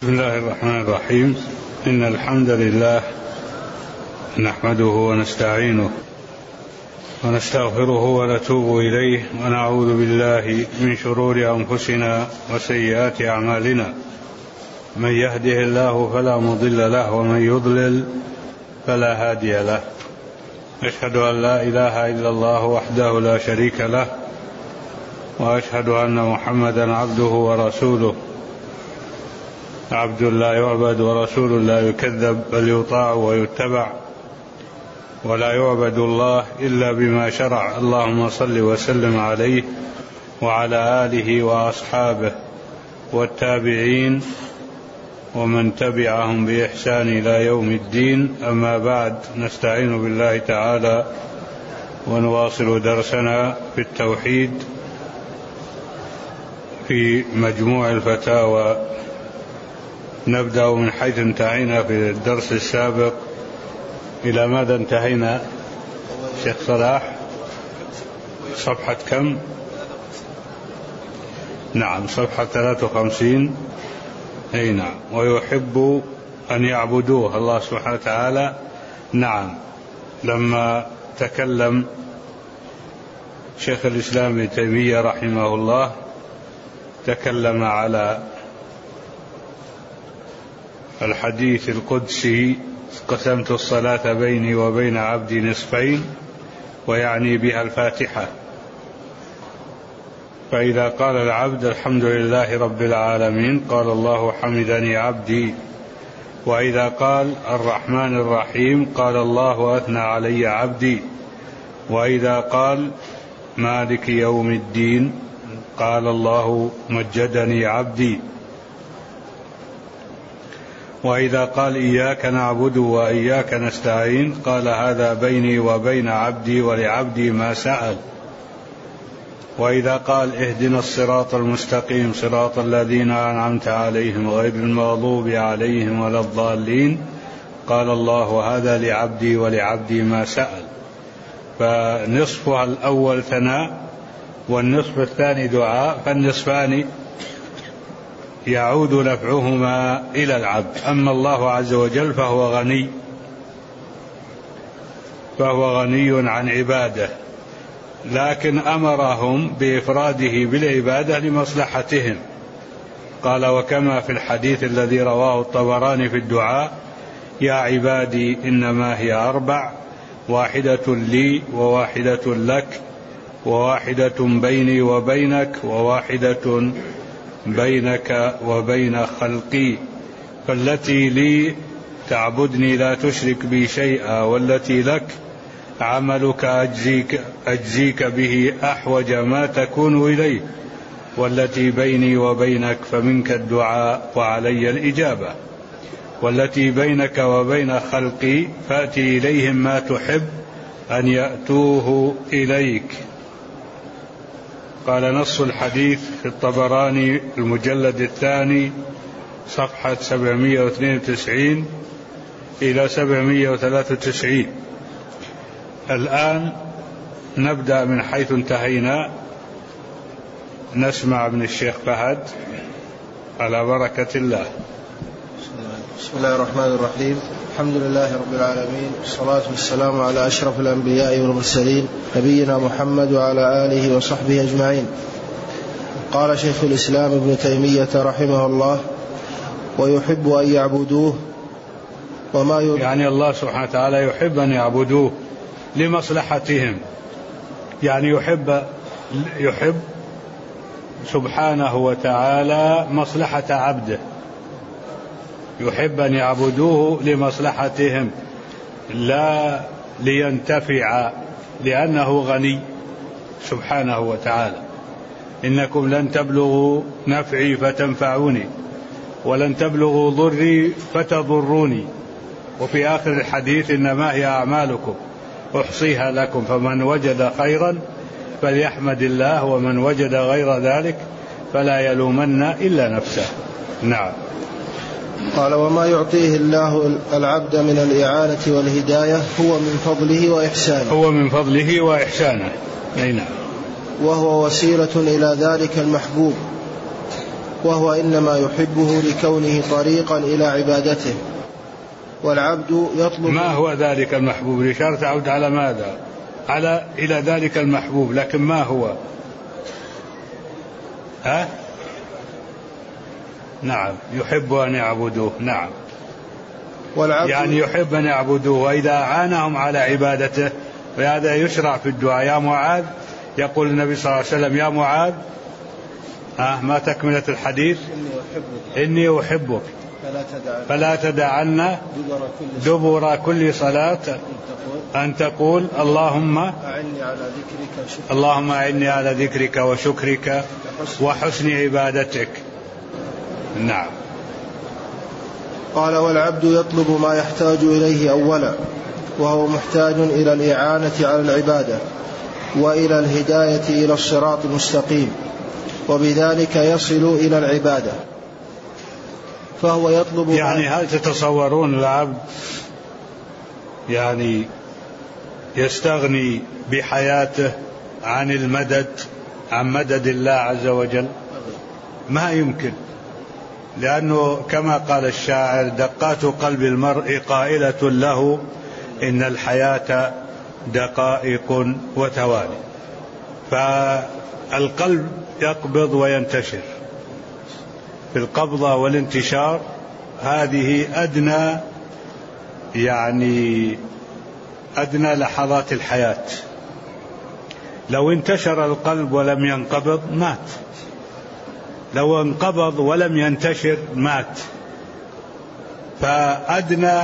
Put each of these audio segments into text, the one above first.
بسم الله الرحمن الرحيم. إن الحمد لله نحمده ونستعينه ونستغفره ونتوب إليه ونعوذ بالله من شرور أنفسنا وسيئات أعمالنا. من يهده الله فلا مضل له ومن يضلل فلا هادي له. أشهد أن لا إله إلا الله وحده لا شريك له وأشهد أن محمدا عبده ورسوله. عبد لا يعبد ورسول لا يكذب بل يطاع ويتبع ولا يعبد الله إلا بما شرع. اللهم صل وسلم عليه وعلى آله وأصحابه والتابعين ومن تبعهم بإحسان إلى يوم الدين. أما بعد، نستعين بالله تعالى ونواصل درسنا في التوحيد في مجموع الفتاوى. نبدأ من حيث انتهينا في الدرس السابق. إلى ماذا انتهينا شيخ صلاح؟ صفحة كم؟ نعم، صفحة 53. أي نعم. ويحب أن يعبدوه الله سبحانه وتعالى. نعم، لما تكلم شيخ الإسلام ابن تيمية رحمه الله تكلم على الحديث القدسي: قسمت الصلاة بيني وبين عبدي نصفين، ويعني بها الفاتحة. فإذا قال العبد الحمد لله رب العالمين قال الله حمدني عبدي. وإذا قال الرحمن الرحيم قال الله أثنى علي عبدي. وإذا قال مالك يوم الدين قال الله مجدني عبدي. وإذا قال إياك نعبد وإياك نستعين قال هذا بيني وبين عبدي ولعبدي ما سأل. وإذا قال اهدنا الصراط المستقيم صراط الذين أنعمت عليهم غير المغضوب عليهم ولا الضالين قال الله هذا لعبدي ولعبدي ما سأل. فنصفها الأول ثناء والنصف الثاني دعاء، فالنصفان يعود نفعهما إلى العبد. أما الله عز وجل فهو غني عن عباده، لكن أمرهم بإفراده بالعبادة لمصلحتهم. قال: وكما في الحديث الذي رواه الطبراني في الدعاء: يا عبادي إنما هي 4، واحدة لي وواحدة لك وواحدة بيني وبينك وواحدة بينك وبين خلقي. فالتي لي تعبدني لا تشرك بي شيئا، والتي لك عملك أجزيك به أحوج ما تكون إليه، والتي بيني وبينك فمنك الدعاء وعلي الإجابة، والتي بينك وبين خلقي فأتي إليهم ما تحب أن يأتوه إليك. قال: نص الحديث في الطبراني المجلد الثاني صفحة 792 إلى 793. الآن نبدأ من حيث انتهينا، نسمع من الشيخ فهد على بركة الله. بسم الله الرحمن الرحيم. الحمد لله رب العالمين، والصلاة والسلام على أشرف الأنبياء والمرسلين نبينا محمد وعلى آله وصحبه أجمعين. قال شيخ الإسلام ابن تيمية رحمه الله: ويحب أن يعبدوه يعني الله سبحانه وتعالى يحب أن يعبدوه لمصلحتهم، يعني يحب سبحانه وتعالى مصلحة عبده، يحب أن يعبدوه لمصلحتهم لا لينتفع، لأنه غني سبحانه وتعالى. إنكم لن تبلغوا نفعي فتنفعوني ولن تبلغوا ضري فتضروني. وفي آخر الحديث: إنما هي أعمالكم أحصيها لكم، فمن وجد خيرا فليحمد الله، ومن وجد غير ذلك فلا يلومن إلا نفسه. نعم. قال: وما يعطيه الله العبد من الإعانة والهداية هو من فضله وإحسانه. نعم. وهو وسيلة إلى ذلك المحبوب. وهو إنما يحبه لكونه طريقا إلى عبادته. والعبد يطلب. ما هو ذلك المحبوب؟ الإشارة تعود على ماذا؟ إلى ذلك المحبوب، لكن ما هو؟ نعم، يحب أن يعبدوه. نعم، يعني يحب أن يعبدوه، وإذا أعانهم على عبادته وهذا يشرع في الدعاء. يا معاذ، يقول النبي صلى الله عليه وسلم: يا معاذ، ما تكملة الحديث؟ إني أحبك فلا تدعن دبر كل صلاة أن تقول اللهم أعني على ذكرك وشكرك وحسن عبادتك. نعم. قال: والعبد يطلب ما يحتاج إليه أولا، وهو محتاج إلى الإعانة على العبادة وإلى الهداية إلى الصراط المستقيم، وبذلك يصل إلى العبادة. فهو يطلب. يعني هل تتصورون العبد يعني يستغني بحياته عن مدد الله عز وجل؟ ما يمكن، لأنه كما قال الشاعر: دقات قلب المرء قائلة له إن الحياة دقائق وتوالي. فالقلب يقبض وينتشر. في القبضة والانتشار هذه أدنى لحظات الحياة. لو انتشر القلب ولم ينقبض مات، لو انقبض ولم ينتشر مات. فأدنى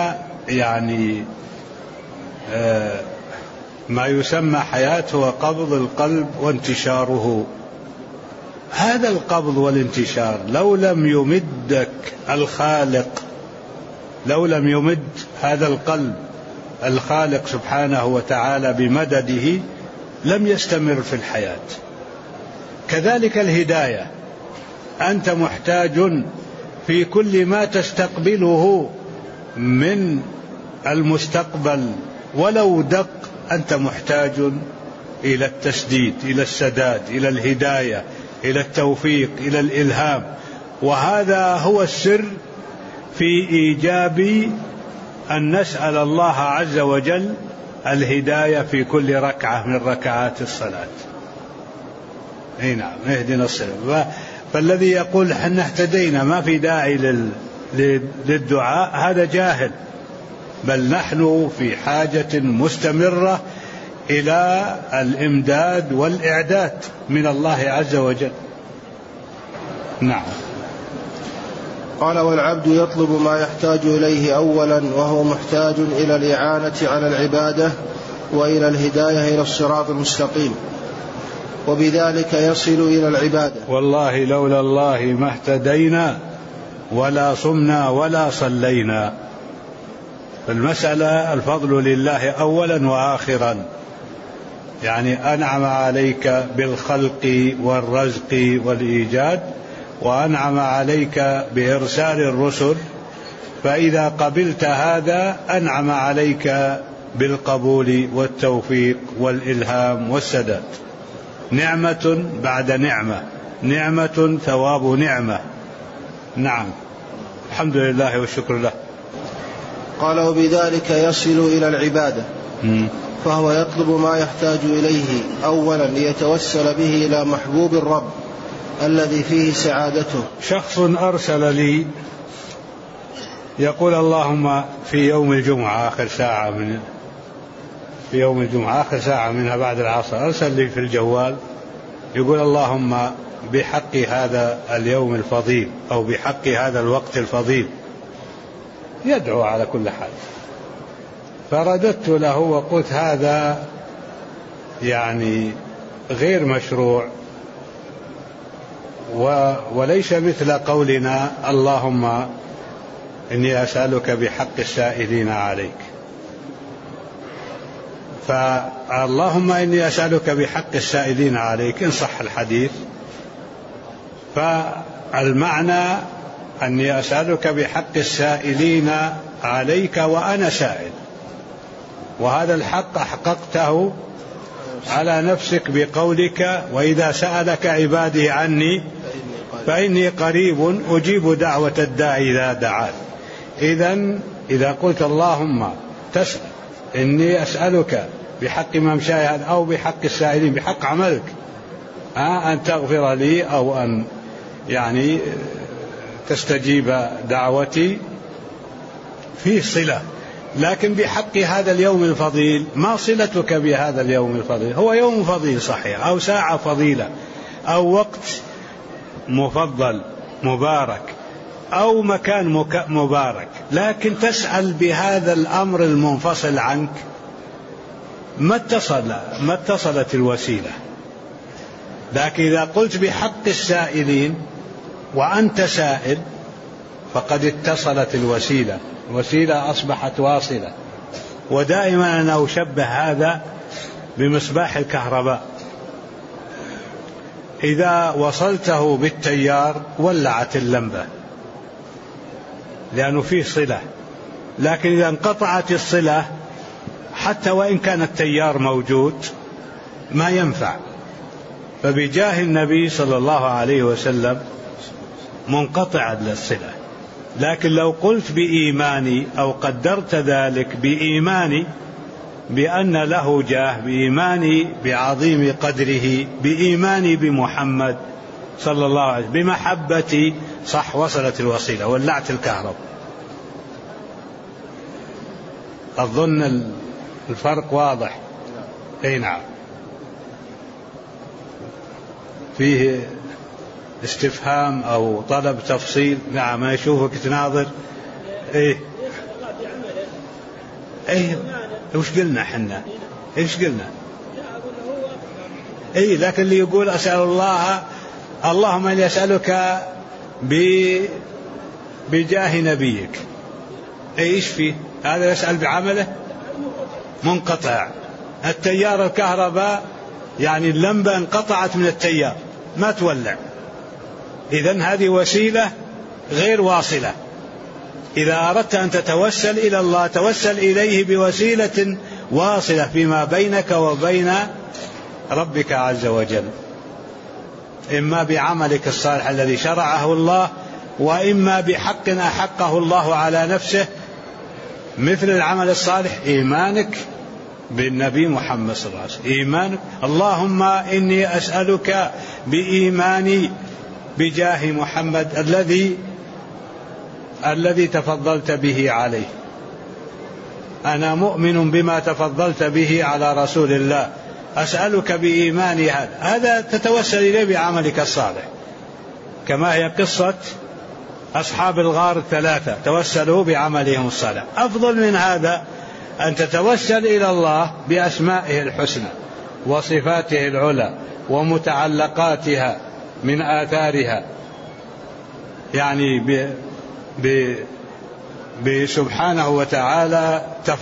ما يسمى حياة هو قبض القلب وانتشاره. هذا القبض والانتشار لو لم يمدك الخالق، لو لم يمد هذا القلب الخالق سبحانه وتعالى بمدده لم يستمر في الحياة. كذلك الهداية، أنت محتاج في كل ما تستقبله من المستقبل ولو دق، أنت محتاج إلى التسديد، إلى السداد، إلى الهداية، إلى التوفيق، إلى الإلهام. وهذا هو السر في إيجاب أن نسأل الله عز وجل الهداية في كل ركعة من ركعات الصلاة. نعم، اهدنا الصراط. فالذي يقول حنا اهتدينا ما في داعي للدعاء هذا جاهل، بل نحن في حاجة مستمرة إلى الإمداد والإعداد من الله عز وجل. نعم. قال: والعبد يطلب ما يحتاج إليه أولا، وهو محتاج إلى الإعانة على العبادة وإلى الهداية إلى الصراط المستقيم، وبذلك يصل إلى العبادة. والله لولا الله ما اهتدينا ولا صمنا ولا صلينا. المسألة الفضل لله أولا وآخرا، يعني أنعم عليك بالخلق والرزق والإيجاد، وأنعم عليك بإرسال الرسل، فإذا قبلت هذا أنعم عليك بالقبول والتوفيق والإلهام والسداد. نعمة بعد نعمة، نعمة ثواب نعمة. نعم، الحمد لله والشكر له. قال: وبذلك يصل إلى العبادة. فهو يطلب ما يحتاج إليه أولا ليتوسل به إلى محبوب الرب الذي فيه سعادته. شخص أرسل لي يقول: اللهم في يوم الجمعة آخر ساعة منها بعد العصر، أرسل لي في الجوال يقول: اللهم بحق هذا اليوم الفضيل أو بحق هذا الوقت الفضيل، يدعو على كل حال. فرددت له وقلت: هذا غير مشروع، وليس مثل قولنا اللهم إني أسألك بحق السائلين عليك. فاللهم إني أسألك بحق السائلين عليك إن صح الحديث، فالمعنى أني أسألك بحق السائلين عليك وأنا سائل، وهذا الحق أحققته على نفسك بقولك: وإذا سألك عبادي عني فإني قريب أجيب دعوة الداعي إذا دعان. إذا قلت اللهم تسأل إني أسألك بحق ممشاي هذا أو بحق السائلين بحق عملك أن تغفر لي أو أن يعني تستجيب دعوتي، في صلة. لكن بحق هذا اليوم الفضيل، ما صلتك بهذا اليوم الفضيل؟ هو يوم فضيل صحيح، أو ساعة فضيلة، أو وقت مفضل مبارك، أو مكان مبارك، لكن تسأل بهذا الأمر المنفصل عنك، ما اتصلت الوسيلة. لكن إذا قلت بحق السائلين وأنت سائل فقد اتصلت الوسيلة، الوسيلة أصبحت واصلة. ودائما أنا أشبه هذا بمصباح الكهرباء، إذا وصلته بالتيار ولعت اللمبة لأنه فيه صلة، لكن إذا انقطعت الصلة حتى وإن كان التيار موجود ما ينفع. فبجاه النبي صلى الله عليه وسلم منقطع الصلة. لكن لو قلت بإيماني أو قدرت ذلك بإيماني بأن له جاه، بإيماني بعظيم قدره، بإيماني بمحمد صلى الله عليه وسلم، بمحبتي، صح، وصلت الوصيلة، ولعت الكهرباء. أظن الفرق واضح. أي نعم. فيه استفهام أو طلب تفصيل؟ نعم، أنا أشوفك تناظر. إيه وش قلنا حنا؟ إيش قلنا؟ إيه، لكن اللي يقول أسأل الله، اللهم إني أسألك بجاه نبيك، إيش فيه؟ هذا يسأل بعمله منقطع. التيار الكهرباء يعني اللمبة انقطعت من التيار ما تولع، إذن هذه وسيلة غير واصلة. إذا أردت أن تتوسل إلى الله توسل إليه بوسيلة واصلة فيما بينك وبين ربك عز وجل، إما بعملك الصالح الذي شرعه الله، وإما بحق أحقه الله على نفسه مثل العمل الصالح، إيمانك بالنبي محمد صلى الله عليه وسلم، إيمانك. اللهم إني أسألك بإيماني بجاه محمد الذي تفضلت به عليه، أنا مؤمن بما تفضلت به على رسول الله، أسألك بإيماني هذا تتوسل إليه بعملك الصالح، كما هي قصة أصحاب الغار الثلاثة توسلوا بعملهم الصالح. أفضل من هذا أن تتوسل إلى الله بأسمائه الحسنى وصفاته العلى ومتعلقاتها من آثارها، يعني بسبحانه وتعالى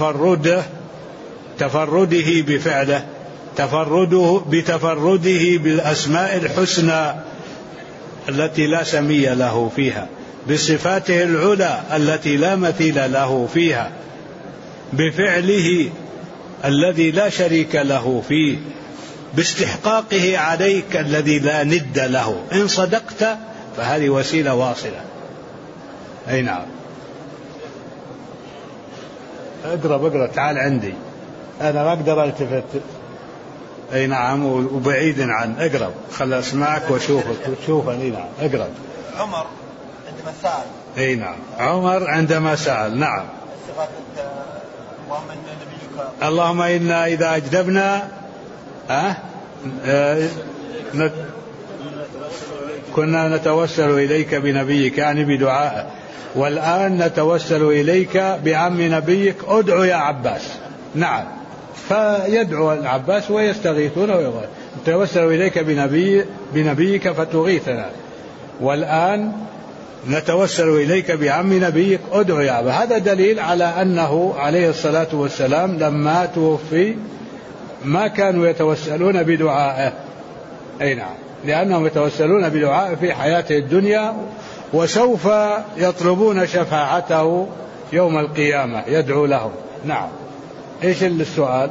تفرده بفعله، بتفرده بالأسماء الحسنى التي لا سمي له فيها، بصفاته العلى التي لا مثيل له فيها، بفعله الذي لا شريك له فيه، باستحقاقه عليك الذي لا ند له. إن صدقت فهذه وسيلة واصلة. أي نعم. اقرب تعال عندي، أنا ما أقدر ألتفت. أي نعم، وبعيد عن، اقرب خل أسمعك وشوفني. نعم اقرب. عمر عندما سأل. أي نعم، عمر عندما سأل. نعم. اللهم إنا إذا أجدبنا كنا نتوسل إليك بنبيك، يعني بدعائه، والآن نتوسل إليك بعم نبيك، ادعو يا عباس. نعم، فيدعو العباس ويستغيثون ويغيثون، نتوسل إليك بنبيك فتغيثنا، والآن نتوسل إليك بعم نبيك، ادعو يا عباس. هذا دليل على أنه عليه الصلاة والسلام لما توفي ما كانوا يتوسلون بدعائه. أي نعم، لأنهم يتوسلون بدعائه في حياته الدنيا، وسوف يطلبون شفاعته يوم القيامة، يدعو لهم. نعم. إيش السؤال؟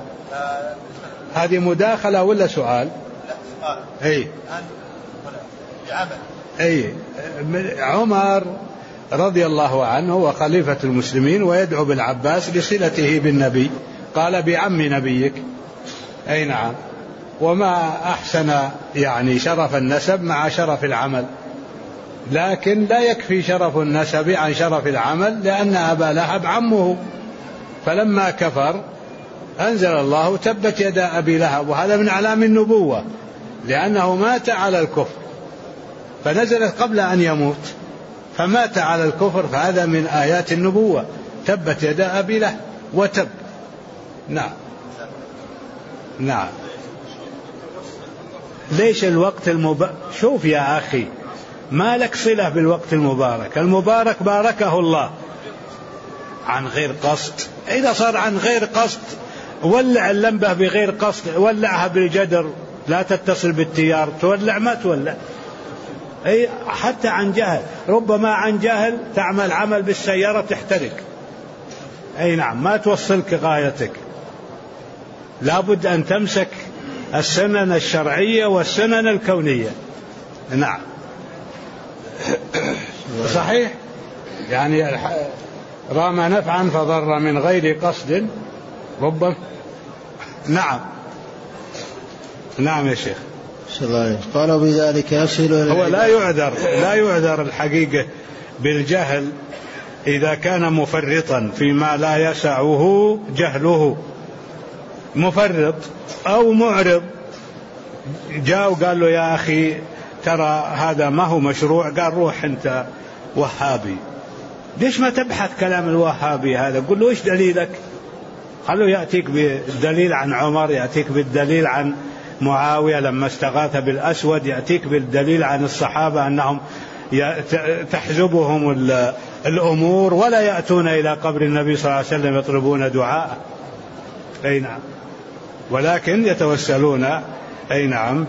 هذه مداخلة ولا سؤال؟ لا سؤال. أي. بعمل. أي عمر رضي الله عنه هو خليفة المسلمين ويدعو بالعباس لصلته بالنبي، قال بعم نبيك. أي نعم. وما أحسن يعني شرف النسب مع شرف العمل، لكن لا يكفي شرف النسب عن شرف العمل، لأن أبا لهب عمه، فلما كفر أنزل الله تبت يدا أبي لهب، وهذا من أعلام النبوة لأنه مات على الكفر، فنزلت قبل أن يموت فمات على الكفر، فهذا من آيات النبوة، تبت يدا أبي لهب وتب. نعم. نعم. ليش الوقت المبارك؟ شوف يا أخي، ما لك صلة بالوقت المبارك، المبارك باركه الله عن غير قصد. إذا صار عن غير قصد ولع اللمبة بغير قصد، ولعها بالجدر، لا تتصل بالتيار، تولع ما تولع. أي حتى عن جهل، ربما عن جهل تعمل عمل بالسيارة تحترق. أي نعم، ما توصلك غايتك، لابد أن تمسك السنن الشرعية والسنن الكونية. نعم صحيح، يعني رام نفعا فضر من غير قصد ربما. نعم. نعم يا شيخ. قالوا بذلك يصل هو لا يعذر الحقيقة بالجهل إذا كان مفرطا فيما لا يسعه جهله، مفرط أو معرض، جاء وقال له يا أخي ترى هذا ما هو مشروع، قال روح أنت وهابي، ليش ما تبحث كلام الوهابي هذا؟ قل له إيش دليلك؟ خلوا يأتيك بالدليل عن عمر، يأتيك بالدليل عن معاوية لما استغاث بالأسود، يأتيك بالدليل عن الصحابة أنهم تحزبهم الأمور ولا يأتون إلى قبر النبي صلى الله عليه وسلم يطلبون دعاء. أي نعم، ولكن يتوسلون أي نعم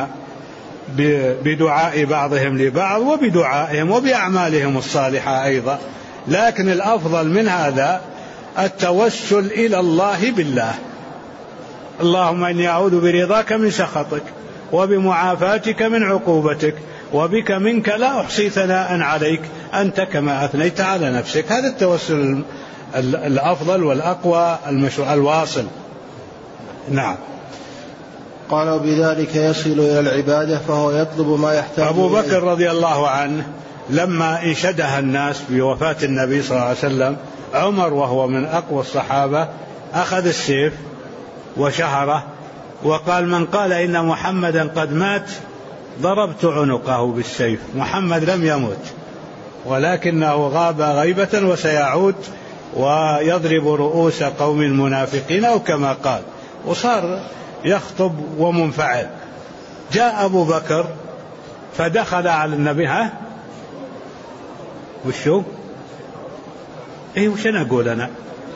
بدعاء بعضهم لبعض وبدعائهم وبأعمالهم الصالحة أيضا. لكن الأفضل من هذا التوسل إلى الله بالله، اللهم إني أعوذ برضاك من سخطك وبمعافاتك من عقوبتك وبك منك لا أحصي ثناء عليك أنت كما أثنيت على نفسك. هذا التوسل الأفضل والأقوى الواصل. نعم. قالوا بذلك يصل إلى العبادة فهو يطلب ما يحتاج. أبو بكر رضي الله عنه لما انشدها الناس بوفاة النبي صلى الله عليه وسلم، عمر وهو من أقوى الصحابة أخذ السيف وشهره وقال من قال إن محمدا قد مات ضربت عنقه بالسيف. محمد لم يمت ولكنه غاب غيبة وسيعود ويضرب رؤوس قوم المنافقين أو كما قال، وصار يخطب ومنفعل. جاء أبو بكر فدخل على النبي. وشو؟ وش أنا أقول أنا؟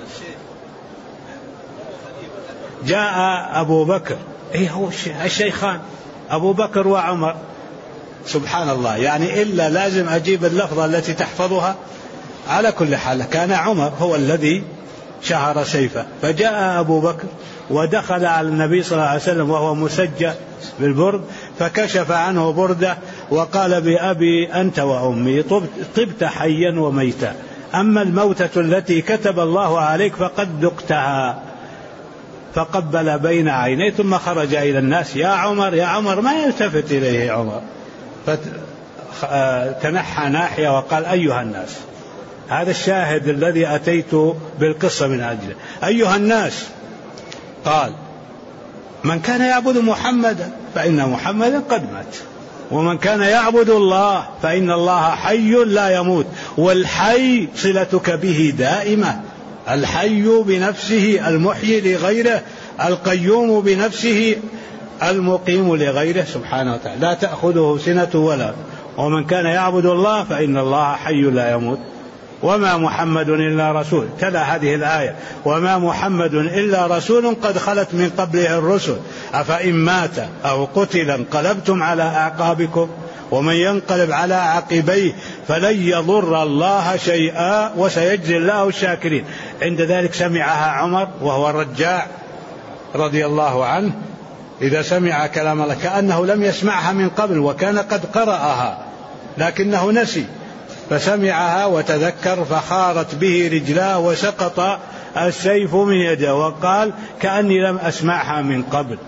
جاء أبو بكر، هو الشيخان أبو بكر وعمر، سبحان الله، يعني إلا لازم أجيب اللفظة التي تحفظها. على كل حال كان عمر هو الذي شهر سيفه، فجاء أبو بكر ودخل على النبي صلى الله عليه وسلم وهو مسجى بالبرد، فكشف عنه برده وقال بأبي أنت وأمي طبت حيا وميتا، أما الموتة التي كتب الله عليك فقد ذقتها. فقبل بين عينيه ثم خرج إلى الناس، يا عمر يا عمر، ما يلتفت إليه عمر، فتنحى ناحية وقال أيها الناس. هذا الشاهد الذي أتيت بالقصة من أجله. أيها الناس، قال من كان يعبد محمدا فإن محمدا قد مات، ومن كان يعبد الله فإن الله حي لا يموت، والحي صلتك به دائمة، الحي بنفسه المحيي لغيره، القيوم بنفسه المقيم لغيره سبحانه وتعالى، لا تأخذه سنة ولا، ومن كان يعبد الله فإن الله حي لا يموت. وما محمد إلا رسول، تلا هذه الآية، وما محمد إلا رسول قد خلت من قبله الرسل أفإن مات أو قتل انقلبتم على أعقابكم ومن ينقلب على عقبيه فلن يضر الله شيئا وسيجزي الله الشاكرين. عند ذلك سمعها عمر وهو الرجاع رضي الله عنه، إذا سمع كلام الله كأنه لم يسمعها من قبل وكان قد قرأها لكنه نسي فسمعها وتذكر فخارت به رجلاه وسقط السيف من يده وقال كأني لم أسمعها من قبل.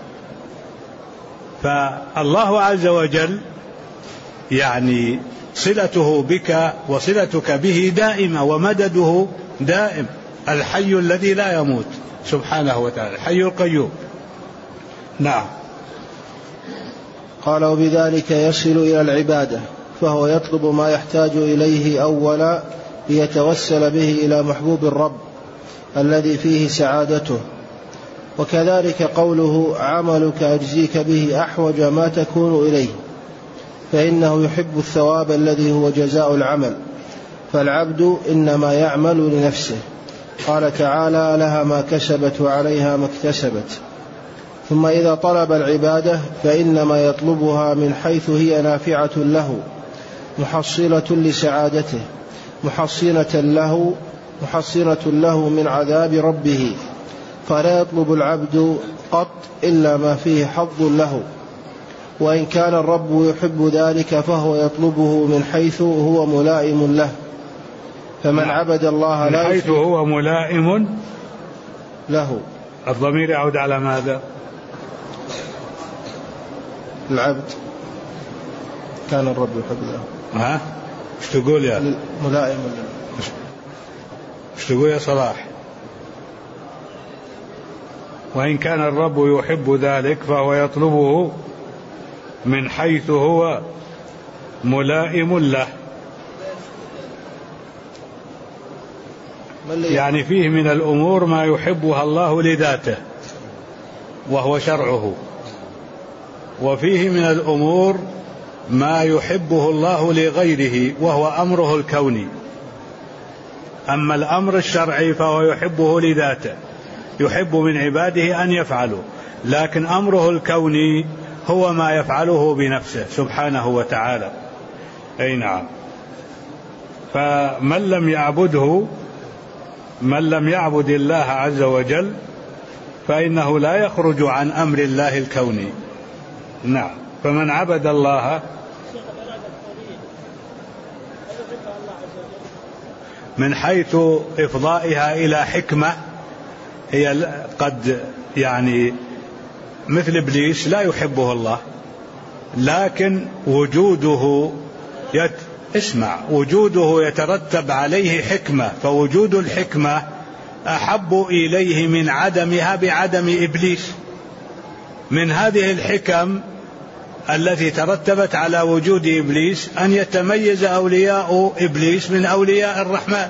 فالله عز وجل يعني صلته بك وصلتك به دائمة ومدده دائم، الحي الذي لا يموت سبحانه وتعالى، الحي القيوم. نعم. قال وبذلك يصل إلى العبادة، فهو يطلب ما يحتاج إليه أولا ليتوسل به إلى محبوب الرب الذي فيه سعادته. وكذلك قوله عملك أجزيك به أحوج ما تكون إليه، فإنه يحب الثواب الذي هو جزاء العمل، فالعبد إنما يعمل لنفسه. قال تعالى لها ما كسبت وعليها ما اكتسبت. ثم إذا طلب العبادة فإنما يطلبها من حيث هي نافعة له محصلة لسعادته محصنة له من عذاب ربه، فلا يطلب العبد قط إلا ما فيه حظ له، وإن كان الرب يحب ذلك فهو يطلبه من حيث هو ملائم له. فمن عبد الله لا من حيث هو ملائم له. الضمير يعود على ماذا؟ العبد كان الرب يحب له. ها؟ ايش تقول يا ملائم؟ ايش تقول يا صلاح؟ وإن كان الرب يحب ذلك فهو يطلبه من حيث هو ملائم له، يعني فيه من الأمور ما يحبها الله لذاته وهو شرعه، وفيه من الأمور ما يحبه الله لغيره وهو أمره الكوني. أما الأمر الشرعي فهو يحبه لذاته، يحب من عباده أن يفعلوا، لكن أمره الكوني هو ما يفعله بنفسه سبحانه وتعالى. أي نعم. فمن لم يعبد الله عز وجل فإنه لا يخرج عن أمر الله الكوني. نعم. فمن عبد الله من حيث إفضائها إلى حكمة، هي قد يعني مثل إبليس لا يحبه الله، لكن وجوده يترتب عليه حكمة، فوجود الحكمة أحب إليه من عدمها بعدم إبليس. من هذه الحكم التي ترتبت على وجود إبليس أن يتميز أولياء إبليس من أولياء الرحمن.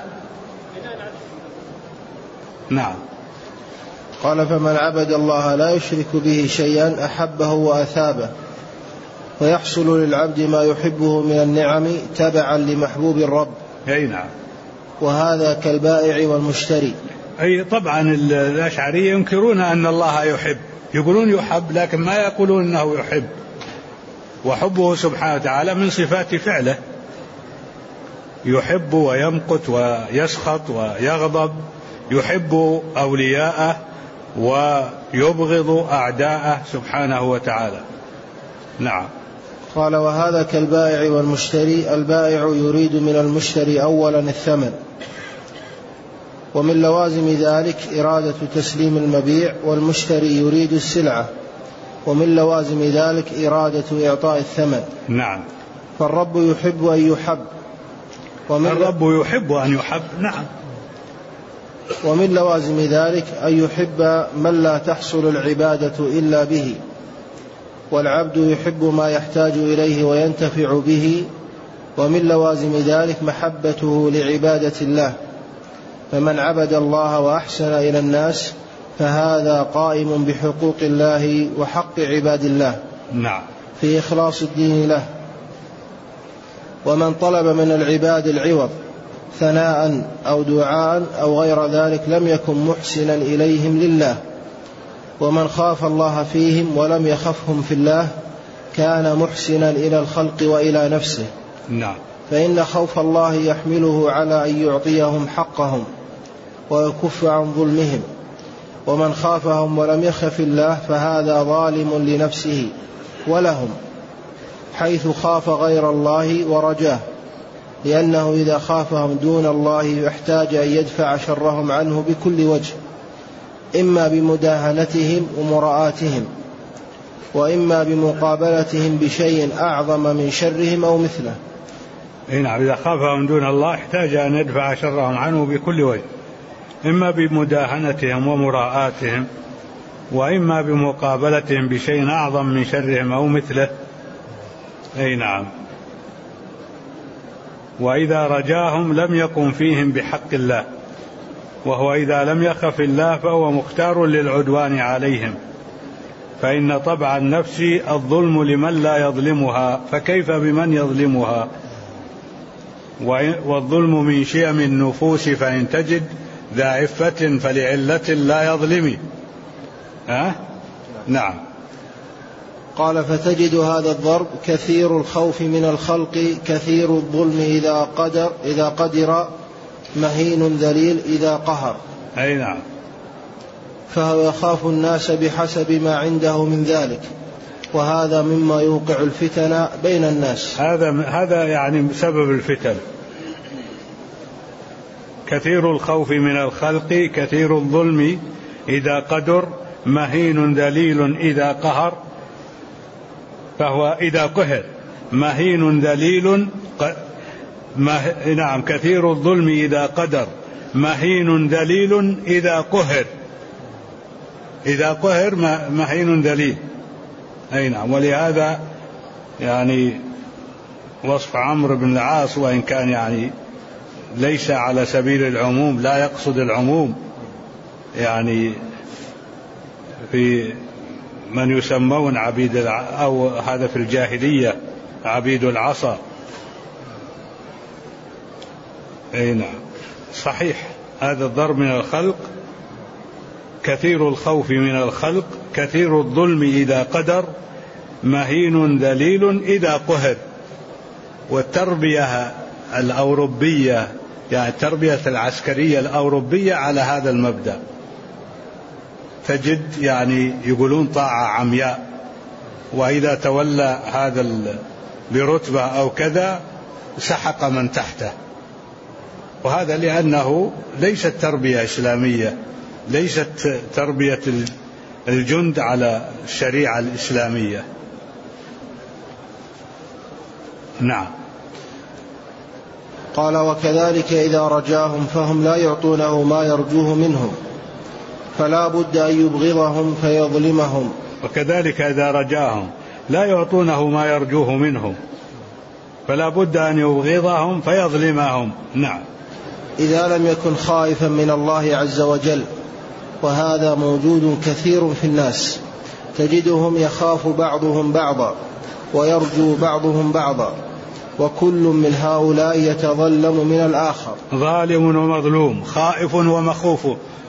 نعم. قال فمن عبد الله لا يشرك به شيئا أحبه وأثابه، ويحصل للعبد ما يحبه من النعم تبعا لمحبوب الرب. أي نعم. وهذا كالبائع والمشتري. أي طبعا الأشعرية ينكرون أن الله يحب، يقولون يحب لكن ما يقولون أنه يحب، وحبه سبحانه وتعالى من صفات فعله، يحب ويمقت ويسخط ويغضب، يحب أولياءه ويبغض أعداءه سبحانه وتعالى. نعم. قال وهذا كالبائع والمشتري، البائع يريد من المشتري أولا الثمن، ومن لوازم ذلك إرادة تسليم المبيع، والمشتري يريد السلعة، ومن لوازم ذلك إرادة إعطاء الثمن. نعم. فالرب يحب أن يحب، الرب يحب أن يحب. نعم. ومن لوازم ذلك أن يحب من لا تحصل العبادة إلا به، والعبد يحب ما يحتاج إليه وينتفع به. ومن لوازم ذلك محبته لعبادة الله، فمن عبد الله وأحسن إلى الناس فهذا قائم بحقوق الله وحق عباد الله. نعم. في إخلاص الدين له. ومن طلب من العباد العوض ثناء أو دعاء أو غير ذلك لم يكن محسنا إليهم لله. ومن خاف الله فيهم ولم يخفهم في الله كان محسنا إلى الخلق وإلى نفسه. نعم. فإن خوف الله يحمله على أن يعطيهم حقهم ويكف عن ظلمهم. ومن خافهم ولم يخف الله فهذا ظالم لنفسه ولهم، حيث خاف غير الله ورجاه، لأنه إذا خافهم دون الله يحتاج أن يدفع شرهم عنه بكل وجه، إما بمداهنتهم ومراءاتهم، وإما بمقابلتهم بشيء أعظم من شرهم أو مثله. نعم، إذا خافهم دون الله احتاج أن يدفع شرهم عنه بكل وجه، إما بمداهنتهم ومراءاتهم، وإما بمقابلتهم بشيء أعظم من شرهم أو مثله. أي نعم. وإذا رجاهم لم يقم فيهم بحق الله، وهو إذا لم يخف الله فهو مختار للعدوان عليهم، فإن طبع النفس الظلم لمن لا يظلمها، فكيف بمن يظلمها؟ والظلم من شيم النفوس، فإن تجد ذا عفة فلعلة لا يظلم. نعم. قال: فتجد هذا الضرب كثير الخوف من الخلق، كثير الظلم إذا قدر، مهين ذليل إذا قهر. أي نعم. فهو يخاف الناس بحسب ما عنده من ذلك، وهذا مما يوقع الفتن بين الناس. هذا يعني سبب الفتن. كثير الخوف من الخلق، كثير الظلم إذا قدر، مهين ذليل إذا قهر. فهو إذا قهر مهين ذليل. نعم، كثير الظلم إذا قدر، مهين ذليل إذا قهر. إذا قهر مهين ذليل. أي نعم. ولهذا يعني وصف عمرو بن العاص، وإن كان يعني ليس على سبيل العموم، لا يقصد العموم، يعني في من يسمون عبيد أو هذا في الجاهلية عبيد العصا. أي نعم، صحيح. هذا الضرب من الخلق، كثير الخوف من الخلق، كثير الظلم إذا قدر، مهين ذليل إذا قهر. والتربية الأوروبية، يعني التربية العسكرية الأوروبية على هذا المبدأ، تجد يعني يقولون طاعة عمياء، وإذا تولى هذا برتبة أو كذا سحق من تحته. وهذا لأنه ليست تربية إسلامية، ليست تربية الجند على الشريعة الإسلامية. نعم. قال: وكذلك إذا رجاهم فهم لا يعطونه ما يرجوه منهم، فلا بد أن يبغضهم فيظلمهم. وكذلك إذا رجاهم لا يعطونه ما يرجوه منهم، فلا بد أن يبغضهم فيظلمهم. نعم. إذا لم يكن خائفا من الله عز وجل، وهذا موجود كثير في الناس، تجدهم يخاف بعضهم بعضا ويرجو بعضهم بعضا، وكل من هؤلاء يتظلم من الآخر. ظالم ومظلوم، خائف ومخوف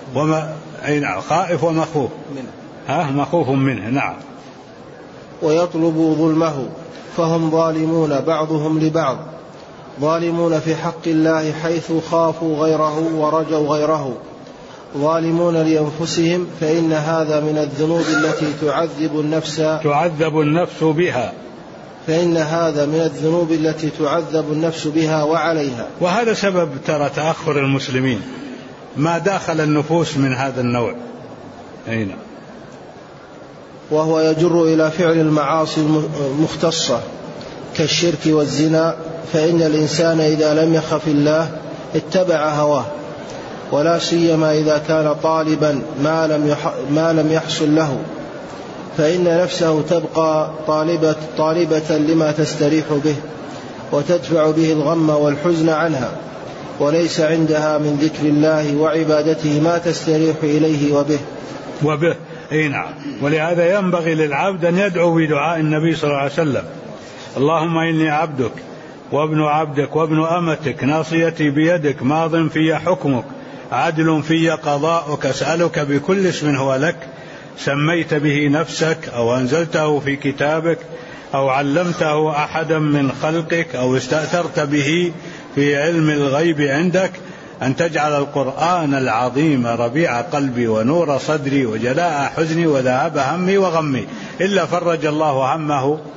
خائف ومخوف مخوف منه. نعم. ويطلب ظلمه، فهم ظالمون بعضهم لبعض، ظالمون في حق الله حيث خافوا غيره ورجوا غيره، ظالمون لأنفسهم، فإن هذا من الذنوب التي تعذب النفس بها، فإن هذا من الذنوب التي تعذب النفس بها وعليها. وهذا سبب ترى تأخر المسلمين، ما داخل النفوس من هذا النوع. أين؟ وهو يجر إلى فعل المعاصي المختصة كالشرك والزنا، فإن الإنسان إذا لم يخف الله اتبع هواه، ولا سيما إذا كان طالبا ما لم يحصل له، فإن نفسه تبقى طالبة لما تستريح به وتدفع به الغم والحزن عنها، وليس عندها من ذكر الله وعبادته ما تستريح إليه وبه. أي نعم. ولهذا ينبغي للعبد أن يدعو بدعاء النبي صلى الله عليه وسلم: اللهم إني عبدك وابن عبدك وابن أمتك، ناصيتي بيدك، ماض في حكمك، عدل في قضاؤك، أسألك بكل اسم هو لك سميت به نفسك أو أنزلته في كتابك أو علمته أحدا من خلقك أو استأثرت به في علم الغيب عندك، أن تجعل القرآن العظيم ربيع قلبي ونور صدري وجلاء حزني وذهاب همي وغمي، إلا فرج الله همه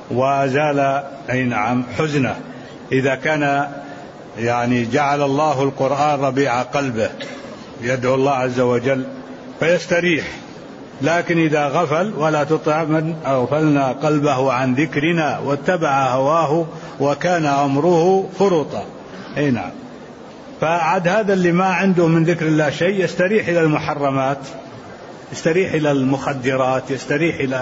وأزال حزنه، إذا كان يعني جعل الله القرآن ربيع قلبه يدعو الله عز وجل فيستريح. لكن إذا غفل: ولا تطع من أغفلنا قلبه عن ذكرنا واتبع هواه وكان أمره فرطا. نعم. فعد هذا اللي ما عنده من ذكر الله شيء يستريح إلى المحرمات، يستريح إلى المخدرات، يستريح إلى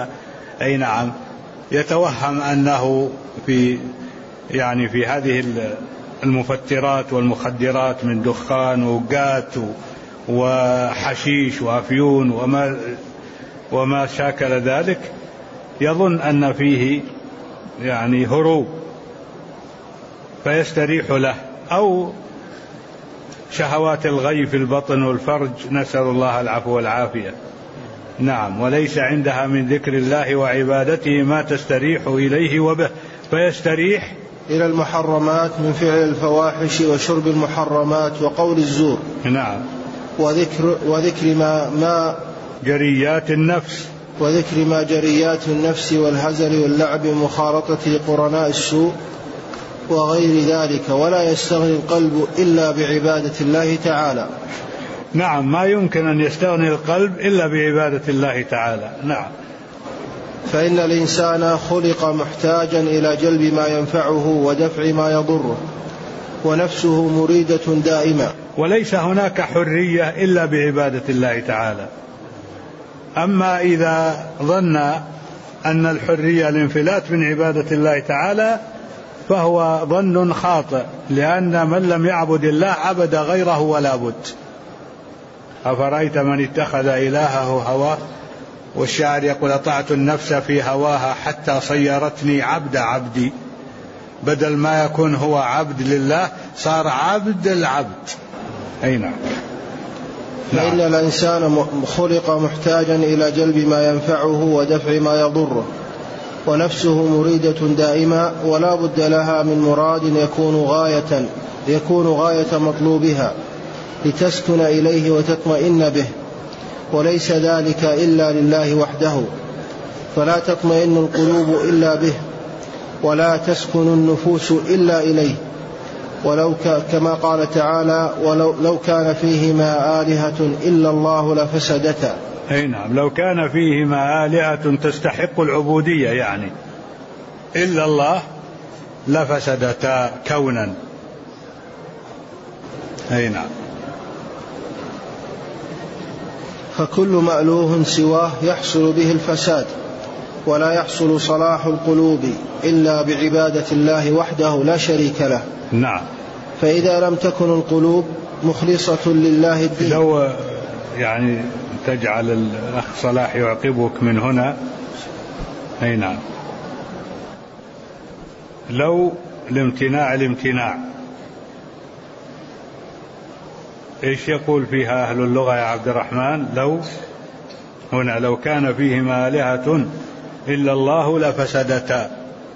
يتوهم أنه في هذه المفترات والمخدرات من دخان وقات وحشيش وأفيون وما شاكل ذلك، يظن أن فيه هروب فيستريح له، أو شهوات الغي في البطن والفرج، نسأل الله العفو والعافية. نعم. وليس عندها من ذكر الله وعبادته ما تستريح إليه وبه، فيستريح إلى المحرمات من فعل الفواحش وشرب المحرمات وقول الزور. نعم. وذكر ما جريات النفس، وذكر ما جريات النفس والهزل واللعب ومخالطة قرناء السوء وغير ذلك، ولا يستغني القلب إلا بعبادة الله تعالى. نعم. ما يمكن أن يستغني القلب إلا بعبادة الله تعالى. نعم. فإن الإنسان خلق محتاجا إلى جلب ما ينفعه ودفع ما يضره، ونفسه مريدة دائما، وليس هناك حرية إلا بعبادة الله تعالى. أما إذا ظن أن الحرية الانفلات من عبادة الله تعالى فهو ظن خاطئ، لأن من لم يعبد الله عبد غيره ولا بد. أفرأيت من اتخذ إلهه هواه، والشاعر يقول: أطعت النفس في هواها حتى صيرتني عبد عبدي. بدل ما يكون هو عبد لله صار عبد العبد. نعم. فإن الإنسان خلق محتاجا إلى جلب ما ينفعه ودفع ما يضره، ونفسه مريدة دائما، ولا بد لها من مراد يكون غاية مطلوبها لتسكن إليه وتطمئن به، وليس ذلك إلا لله وحده، فلا تطمئن القلوب إلا به، ولا تسكن النفوس إلا إليه. ولو كما قال تعالى: ولو كان فيهما آلهة إلا الله لفسدتا. نعم. لو كان فيهما آلهة تستحق العبودية إلا الله لفسدتا كونا. نعم. فكل مألوه سواه يحصل به الفساد، ولا يحصل صلاح القلوب إلا بعبادة الله وحده لا شريك له. نعم. فإذا لم تكن القلوب مخلصة لله الدين. لو تجعل الأخ صلاح يعقبك من هنا. نعم. لو الامتناع إيش يقول فيها أهل اللغة يا عبد الرحمن؟ لو كان فيهما آلهة إلا الله لفسدتا.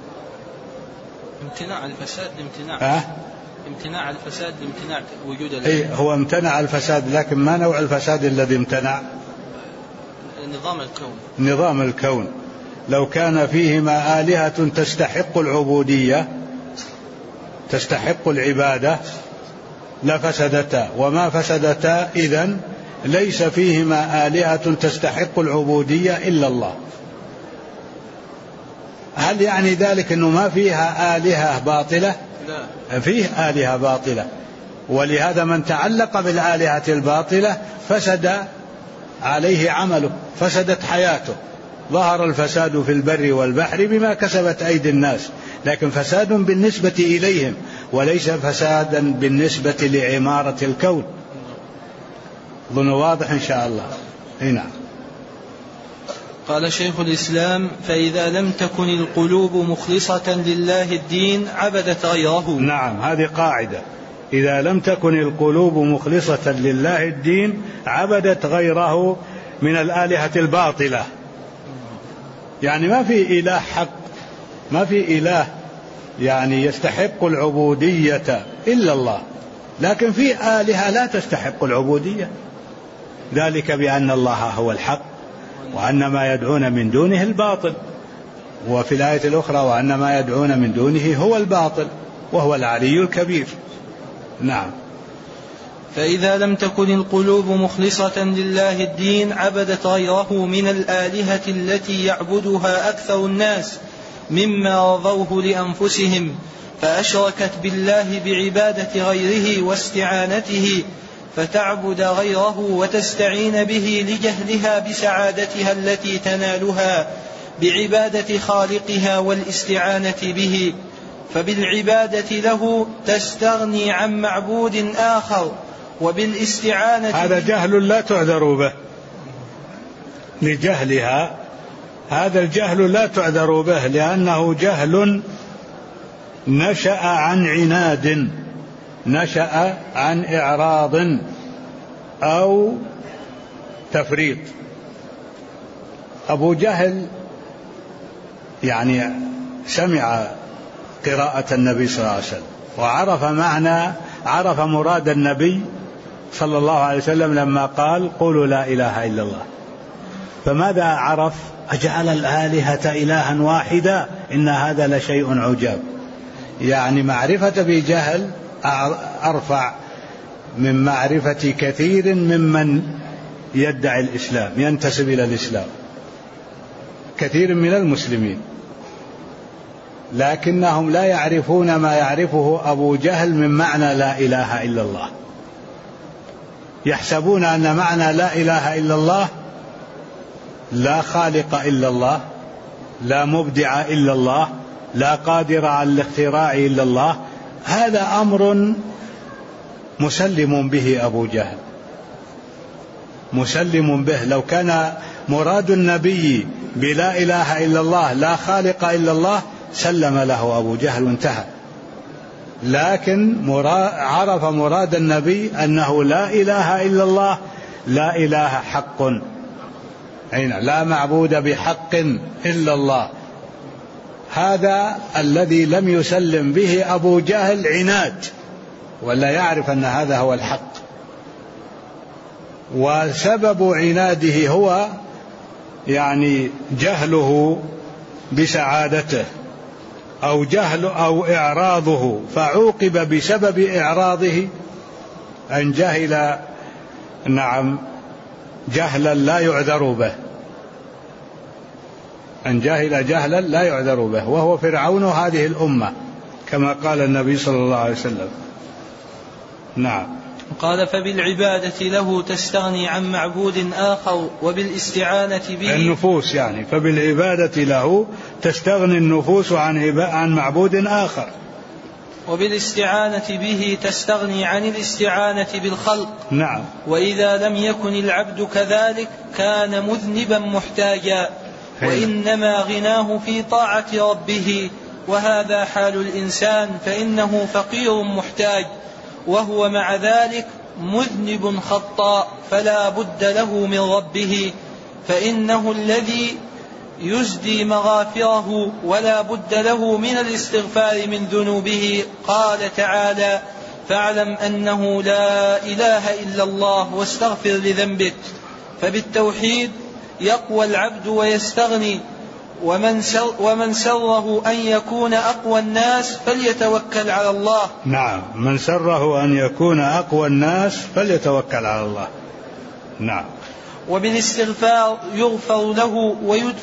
امتناع الفساد امتناع الفساد لامتناع وجود الله. هو امتنع الفساد، لكن ما نوع الفساد الذي امتنع؟ نظام الكون. لو كان فيهما آلهة تستحق العبودية، تستحق العبادة، لفسدتا. وما فسدتا إذن ليس فيهما آلهة تستحق العبودية إلا الله. هل يعني ذلك أنه ما فيها آلهة باطلة؟ لا، فيه آلهة باطلة، ولهذا من تعلق بالآلهة الباطلة فسد عليه عمله، فسدت حياته. ظهر الفساد في البر والبحر بما كسبت أيدي الناس، لكن فساد بالنسبة إليهم وليس فسادا بالنسبة لعمارة الكون. ظن واضح إن شاء الله. نعم. قال شيخ الإسلام: فإذا لم تكن القلوب مخلصة لله الدين عبدت غيره. نعم، هذه قاعدة. إذا لم تكن القلوب مخلصة لله الدين عبدت غيره من الآلهة الباطلة. ما في إله حق، ما في إله يستحق العبودية إلا الله، لكن في آلهة لا تستحق العبودية، ذلك بأن الله هو الحق وأن ما يدعون من دونه الباطل. وفي الآية الأخرى وأن ما يدعون من دونه هو الباطل وهو العلي الكبير. نعم. فإذا لم تكن القلوب مخلصة لله الدين عبدت غيره من الآلهة التي يعبدها أكثر الناس مما رضوه لأنفسهم، فأشركت بالله بعبادة غيره واستعانته، فتعبد غيره وتستعين به لجهلها بسعادتها التي تنالها بعبادة خالقها والاستعانة به، فبالعبادة له تستغني عن معبود آخر، وبالاستعانة هذا جهل لا تعذر به لجهلها، هذا الجهل لا تعذر به لأنه جهل نشأ عن عناد، نشأ عن إعراض أو تفريط. أبو جهل يعني سمع قراءة النبي صلى الله عليه وسلم وعرف عرف مراد النبي صلى الله عليه وسلم لما قال قولوا لا إله إلا الله. فماذا عرف؟ أجعل الآلهة إلها واحدا إن هذا لشيء عجاب. يعني معرفة بجهل أرفع من معرفة كثير ممن يدعي الإسلام ينتسب إلى الإسلام، كثير من المسلمين، لكنهم لا يعرفون ما يعرفه أبو جهل من معنى لا إله إلا الله. يحسبون أن معنى لا إله إلا الله لا خالق إلا الله، لا مبدع إلا الله، لا قادر على الاختراع إلا الله. هذا أمر مسلم به أبو جهل، مسلم به. لو كان مراد النبي بلا إله إلا الله لا خالق إلا الله سلم له أبو جهل وانتهى. لكن عرف مراد النبي أنه لا إله إلا الله، لا إله حق، لا معبود بحق إلا الله. هذا الذي لم يسلم به أبو جهل عناد، ولا يعرف أن هذا هو الحق. وسبب عناده هو يعني جهله بسعادته أو جهل أو إعراضه، فعوقب بسبب إعراضه أن جهل جهلا لا يعذر به، أن جهل جهلا لا يعذر به، وهو فرعون هذه الأمة كما قال النبي صلى الله عليه وسلم. نعم. قال فبالعبادة له تستغني عن معبود آخر وبالاستعانة به النفوس، يعني فبالعبادة له تستغني النفوس عن معبود آخر، وبالاستعانة به تستغني عن الاستعانة بالخلق. نعم. وإذا لم يكن العبد كذلك كان مذنبا محتاجا، وإنما غناه في طاعة ربه، وهذا حال الإنسان، فإنه فقير محتاج، وهو مع ذلك مذنب خطاء، فلا بد له من ربه، فإنه الذي يزدي مغافره، ولا بد له من الاستغفار من ذنوبه. قال تعالى: فاعلم أنه لا إله إلا الله واستغفر لذنبك. فبالتوحيد يقوى العبد ويستغني، ومن سره أن يكون أقوى الناس فليتوكل على الله. نعم، من سره أن يكون أقوى الناس فليتوكل على الله. نعم. وبالاستغفار يغفر له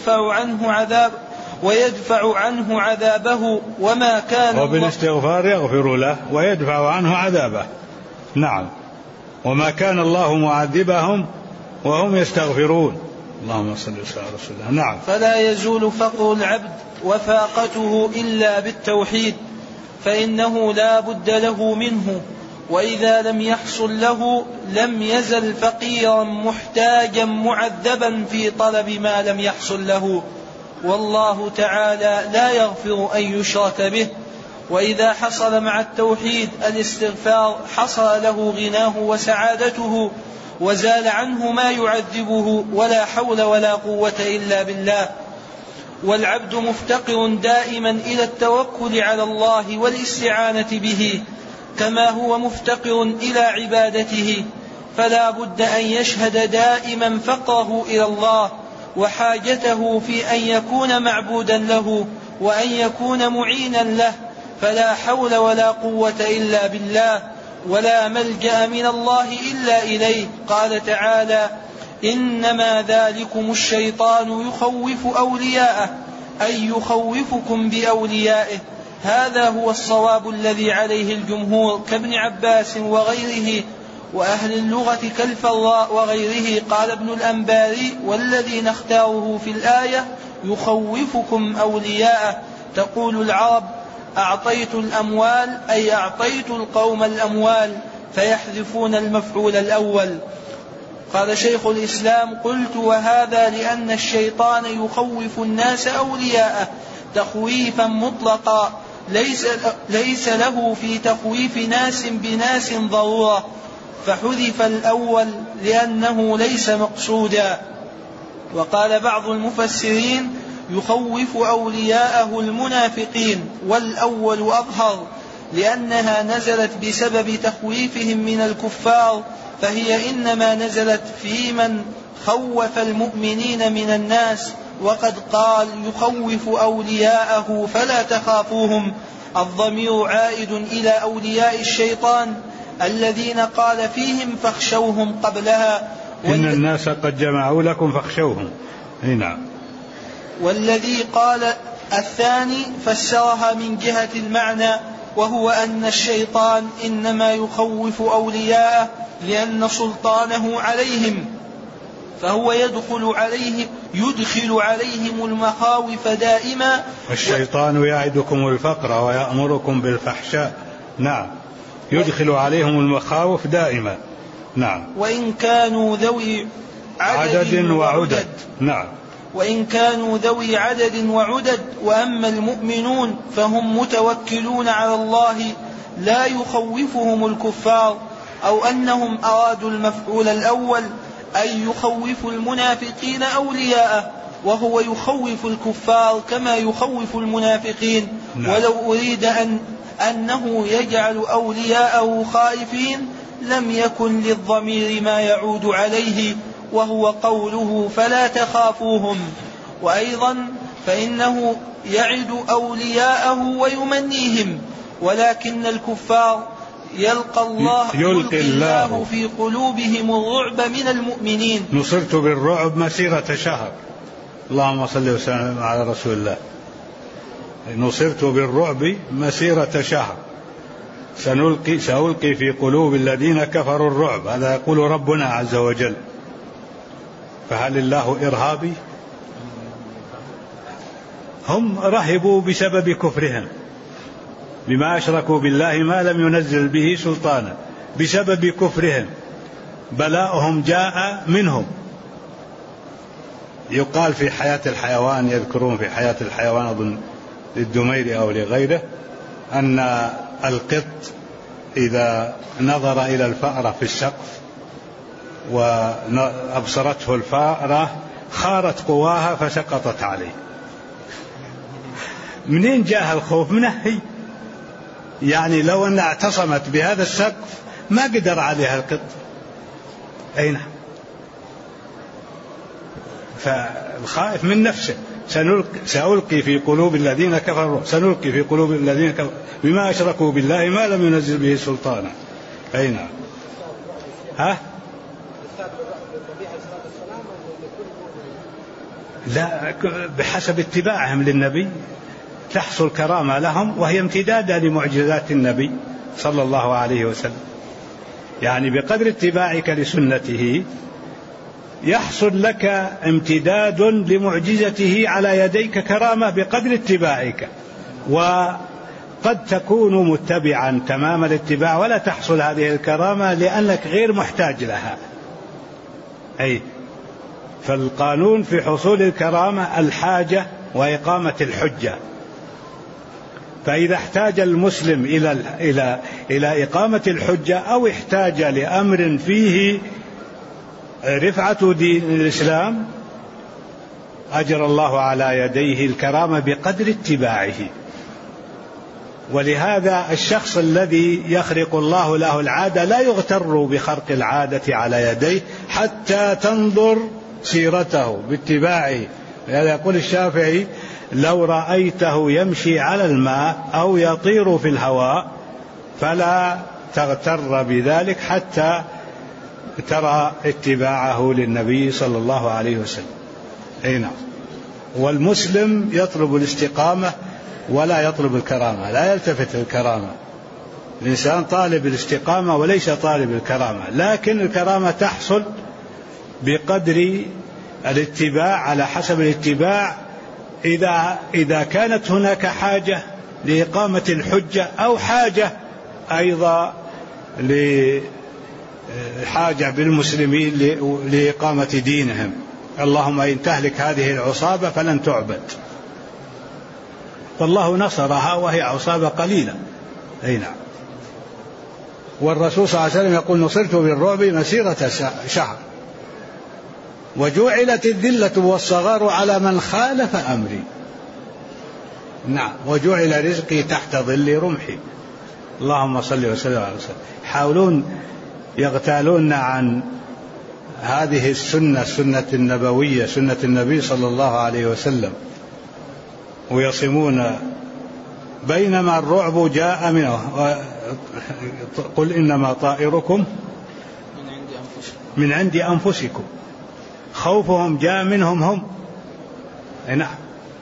ويدفع عنه عذابه وما كان. وبالاستغفار يغفر له ويدفع عنه عذابه. نعم. وما كان الله معذبهم وهم يستغفرون. اللهم صل وسلم على رسول الله. نعم. فلا يزول فقر العبد وفاقته إلا بالتوحيد، فإنه لا بد له منه، وإذا لم يحصل له لم يزل فقيرا محتاجا معذبا في طلب ما لم يحصل له، والله تعالى لا يغفر أن يشرك به. وإذا حصل مع التوحيد الاستغفار حصل له غناه وسعادته، وزال عنه ما يعذبه، ولا حول ولا قوة إلا بالله. والعبد مفتقر دائما إلى التوكل على الله والاستعانة به، كما هو مفتقر إلى عبادته، فلا بد أن يشهد دائما فقره إلى الله وحاجته في أن يكون معبودا له وأن يكون معينا له، فلا حول ولا قوة إلا بالله، ولا ملجأ من الله إلا إليه. قال تعالى: إنما ذلكم الشيطان يخوف أولياءه، أي يخوفكم بأوليائه. هذا هو الصواب الذي عليه الجمهور كابن عباس وغيره وأهل اللغة كالفراء وغيره. قال ابن الأنباري: والذي نختاره في الآية يخوفكم أولياءه. تقول العرب: أعطيت الأموال، أي أعطيت القوم الأموال، فيحذفون المفعول الأول. قال شيخ الإسلام: قلت: وهذا لأن الشيطان يخوف الناس أولياءه تخويفا مطلقا، ليس له في تخويف ناس بناس ضرورة، فحذف الأول لأنه ليس مقصودا. وقال بعض المفسرين: يخوف أولياءه المنافقين، والأول أظهر، لأنها نزلت بسبب تخويفهم من الكفار، فهي إنما نزلت في من خوف المؤمنين من الناس، وقد قال: يخوف أولياءه فلا تخافوهم. الضمير عائد إلى أولياء الشيطان الذين قال فيهم: فاخشوهم قبلها، إن الناس قد جمعوا لكم فاخشوهم. نعم. والذي قال الثاني فسرها من جهة المعنى، وهو أن الشيطان إنما يخوف أولياءه لأن سلطانه عليهم، فهو يدخل عليهم المخاوف دائما. الشيطان يعدكم الفقر ويأمركم بالفحشاء. نعم، يدخل عليهم المخاوف دائما. نعم. وإن كانوا ذوي عدد وعدد. نعم. وإن كانوا ذوي عدد وعدد. وأما المؤمنون فهم متوكلون على الله، لا يخوفهم الكفار، أو أنهم أرادوا المفعول الأول، أي يخوف المنافقين أولياءه، وهو يخوف الكفار كما يخوف المنافقين. نعم. ولو أريد أنه يجعل أولياءه خائفين لم يكن للضمير ما يعود عليه، وهو قوله: فلا تخافوهم. وأيضا فإنه يعد أولياءه ويمنيهم، ولكن الكفار يلقى الله في قلوبهم الرعب من المؤمنين. نصرت بالرعب مسيرة شهر. اللهم صل وسلم على رسول الله. نصرت بالرعب مسيرة شهر، سألقي في قلوب الذين كفروا الرعب. هذا يقول ربنا عز وجل. فهل الله إرهابي؟ هم رهبوا بسبب كفرهم، بما أشركوا بالله ما لم ينزل به سلطانا، بسبب كفرهم بلاؤهم جاء منهم. يقال في حياة الحيوان، يذكرون في حياة الحيوان أظن للدميري أو لغيره، أن القط إذا نظر إلى الفأرة في السقف وأبصرته الفأرة خارت قواها فسقطت عليه. منين جاء الخوف؟ منهي، يعني لو أن اعتصمت بهذا السقف ما قدر عليها القط. أين؟ فالخائف من نفسه. سألقي في قلوب الذين كفروا، سنلقي في قلوب الذين كفروا بما أشركوا بالله ما لم ينزل به سلطانا. أين؟ ها؟ لا، بحسب اتباعهم للنبي تحصل كرامة لهم، وهي امتدادا لمعجزات النبي صلى الله عليه وسلم. يعني بقدر اتباعك لسنته يحصل لك امتداد لمعجزته على يديك كرامة بقدر اتباعك. وقد تكون متبعا تمام الاتباع ولا تحصل هذه الكرامة لأنك غير محتاج لها. أي فالقانون في حصول الكرامة الحاجة وإقامة الحجة. فإذا احتاج المسلم إلى إقامة الحجة أو احتاج لأمر فيه رفعة دين الإسلام أجر الله على يديه الكرامة بقدر اتباعه. ولهذا الشخص الذي يخرق الله له العادة لا يغتر بخرق العادة على يديه حتى تنظر سيرته باتباعه. يقول الشافعي: لو رأيته يمشي على الماء أو يطير في الهواء فلا تغتر بذلك حتى ترى اتباعه للنبي صلى الله عليه وسلم. نعم. والمسلم يطلب الاستقامة ولا يطلب الكرامة، لا يلتفت الكرامة. الإنسان طالب الاستقامة وليس طالب الكرامة، لكن الكرامة تحصل بقدر الاتباع، على حسب الاتباع. إذا كانت هناك حاجة لإقامة الحجة أو حاجة أيضا لحاجة بالمسلمين لإقامة دينهم. اللهم إن تهلك هذه العصابة فلن تعبد، فالله نصرها وهي عصابة قليلة. نعم. والرسول صلى الله عليه وسلم يقول: نصرت بالرعب مسيرة شهر وجعلت الذلة والصغار على من خالف أمري. نعم. وجعل رزقي تحت ظل رمحي. اللهم صل وسلم على وسلم. يحاولون يغتالون عن هذه السنة النبوية، سنة النبي صلى الله عليه وسلم، ويصمون، بينما الرعب جاء منه. قل إنما طائركم من عند أنفسكم. خوفهم جاء منهم هم. نعم.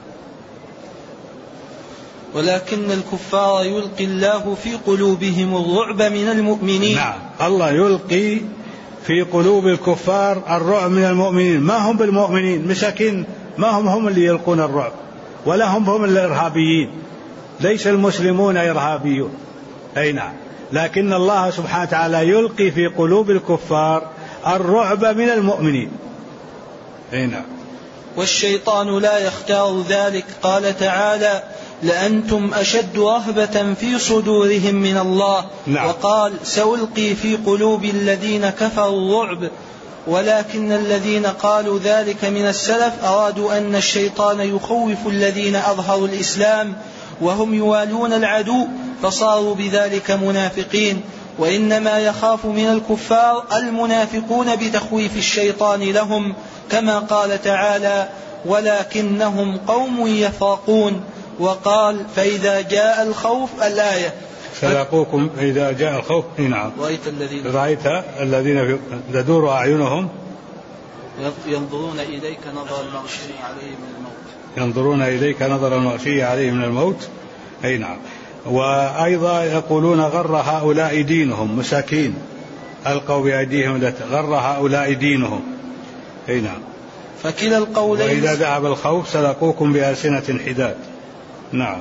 ولكن الكفار يلقي الله في قلوبهم الرعب من المؤمنين. نعم. الله يلقي في قلوب الكفار الرعب من المؤمنين. ما هم بالمؤمنين مساكين، ما هم اللي يلقون الرعب، ولا هم الإرهابيين. ليس المسلمون إرهابيون. نعم. لكن الله سبحانه وتعالى يلقي في قلوب الكفار الرعب من المؤمنين. نعم. والشيطان لا يختار ذلك. قال تعالى: لأنتم أشد رهبة في صدورهم من الله. نعم. وقال: سألقي في قلوب الذين كفروا الرعب. ولكن الذين قالوا ذلك من السلف أرادوا أن الشيطان يخوف الذين أظهروا الإسلام وهم يوالون العدو، فصاروا بذلك منافقين. وإنما يخاف من الكفار المنافقون بتخويف الشيطان لهم، كما قال تعالى: ولكنهم قوم يفرقون. وقال: فإذا جاء الخوف، الآية، سلاقوكم إذا جاء الخوف. نعم. رأيت الذين تدور أعينهم ينظرون إليك نظر المغشي عليه من الموت. ينظرون إليك نظر المغشي عليه من الموت. نعم. وأيضا يقولون: غر هؤلاء دينهم. مساكين ألقوا بأيديهم، غر هؤلاء دينهم. نعم. فكلا القولين. وإذا ذهب الخوف سلقوكم بألسنة حداد. نعم.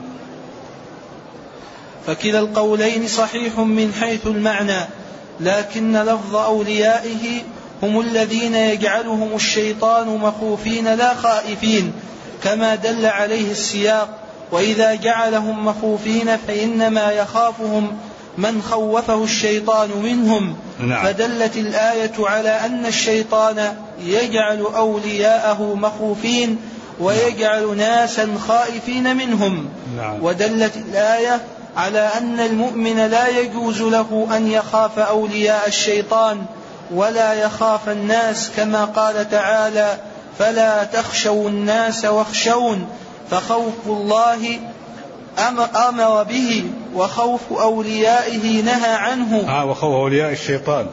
فكلا القولين صحيح من حيث المعنى، لكن لفظ أوليائه هم الذين يجعلهم الشيطان مخوفين لا خائفين، كما دل عليه السياق. وإذا جعلهم مخوفين فإنما يخافهم من خوفه الشيطان منهم. نعم. فدلت الآية على أن الشيطان يجعل أولياءه مخوفين ويجعل ناسا خائفين منهم. نعم. ودلت الآية على أن المؤمن لا يجوز له أن يخاف أولياء الشيطان ولا يخاف الناس، كما قال تعالى: فلا تخشوا الناس واخشون. فخوف الله أمر به، وخوف أوليائه نهى عنه. وخوف أولياء الشيطان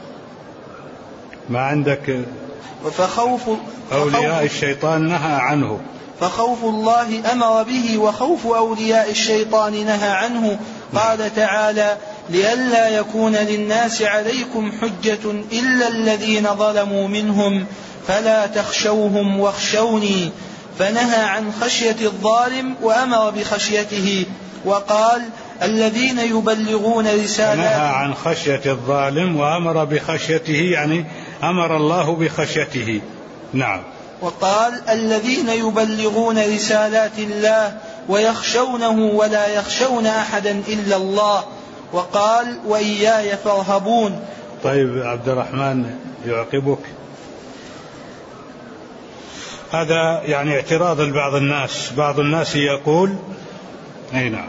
ما عندك. فخوف أولياء الشيطان نهى عنه. فخوف الله أمر به، وخوف أولياء الشيطان نهى عنه. قال تعالى: لئلا يكون للناس عليكم حجة إلا الذين ظلموا منهم فلا تخشوهم واخشوني. فنهى عن خشية الظالم وأمر بخشيته. وقال: الذين يبلغون رسالات. نهى عن خشية الظالم وأمر بخشيته، يعني أمر الله بخشيته. نعم. وقال: الذين يبلغون رسالات الله ويخشونه ولا يخشون أحدا إلا الله. وقال: وإياي فارهبون. طيب عبد الرحمن يعقبك. هذا يعني اعتراض لبعض الناس. بعض الناس يقول: نعم.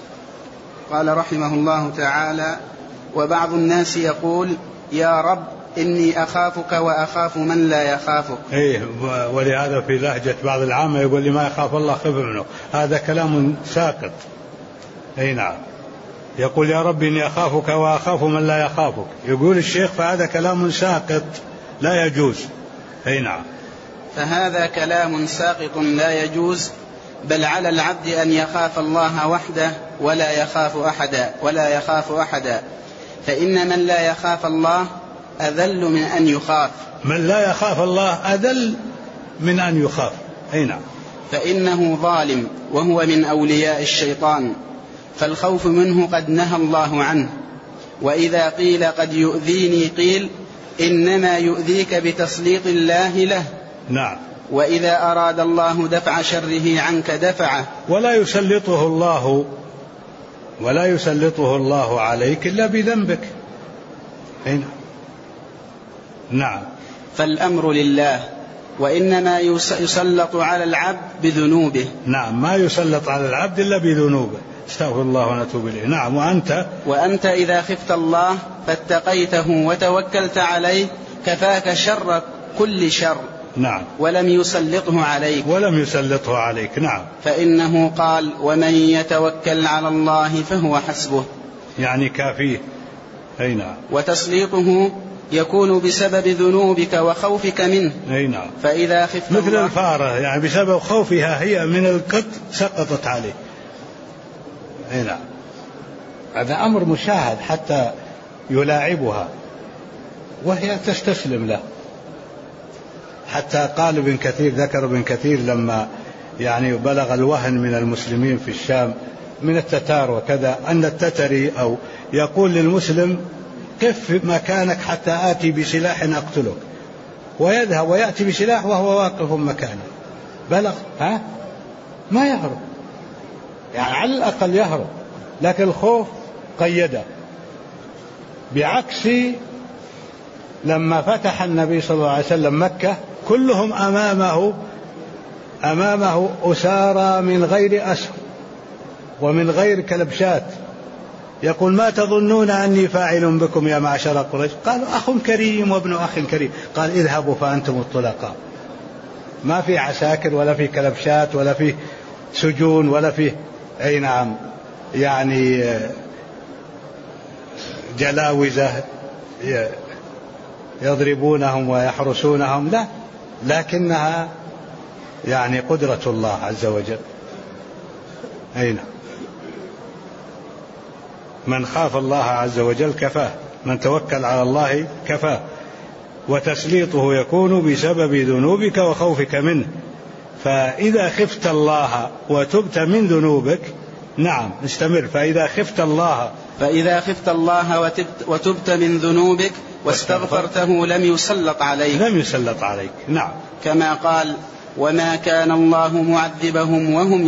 قال رحمه الله تعالى: وبعض الناس يقول: يا رب إني أخافك وأخاف من لا يخافك. إيه، ولهذا في لهجة بعض العامة يقول لي ما يخاف الله خف منه، هذا كلام ساقط. أي نعم، يقول يا رب إني أخافك وأخاف من لا يخافك، يقول الشيخ فهذا كلام ساقط لا يجوز. أي نعم، فهذا كلام ساقط لا يجوز، بل على العبد أن يخاف الله وحده ولا يخاف أحدا، فإن من لا يخاف الله أذل من أن يخاف. من لا يخاف الله أذل من أن يخاف. أي نعم، فإنه ظالم وهو من أولياء الشيطان، فالخوف منه قد نهى الله عنه. وإذا قيل قد يؤذيني قيل إنما يؤذيك بتسليط الله له. نعم، وإذا أراد الله دفع شره عنك دفعه. ولا يسلطه الله عليك إلا بذنبك. هنا. نعم، فالأمر لله، وإنما يسلط على العبد بذنوبه. نعم، ما يسلط على العبد إلا بذنوبه. استغفر الله ونتوب إليه. نعم، وأنت إذا خفت الله فاتقيته وتوكلت عليه كفاك شر كل شر. نعم، ولم يسلطه عليك. نعم، فإنه قال ومن يتوكل على الله فهو حسبه، يعني كافيه. أي نعم، وتسليطه يكون بسبب ذنوبك وخوفك منه. أي نعم، فإذا خفت مثل الفارة، يعني بسبب خوفها هي من القط سقطت عليه. أي نعم، هذا أمر مشاهد حتى يلاعبها وهي تستسلم له. حتى قال ابن كثير، ذكر ابن كثير لما يعني بلغ الوهن من المسلمين في الشام من التتار وكذا، أن التتري أو يقول للمسلم قف مكانك حتى آتي بسلاح أقتلك، ويذهب ويأتي بسلاح وهو واقف مكانه. بلغ ما يهرب، يعني على الأقل يهرب، لكن الخوف قيده. بعكس لما فتح النبي صلى الله عليه وسلم مكة كلهم أمامه أسارى من غير أسر ومن غير كلبشات، يقول ما تظنون أني فاعل بكم يا معشر قريش؟ قالوا أخ كريم وابن أخ كريم. قال اذهبوا فأنتم الطلقاء. ما في عساكر ولا في كلبشات ولا في سجون ولا في أي نعم يعني جلاوزة يضربونهم ويحرسونهم، لا، لكنها يعني قدرة الله عز وجل. أين من خاف الله عز وجل كفاه، من توكل على الله كفاه. وتسليطه يكون بسبب ذنوبك وخوفك منه. فإذا خفت الله وتبت من ذنوبك، نعم استمر، فإذا خفت الله وتبت من ذنوبك واستغفرته لم يسلط عليك. نعم، كما قال وما كان الله معذبهم وهم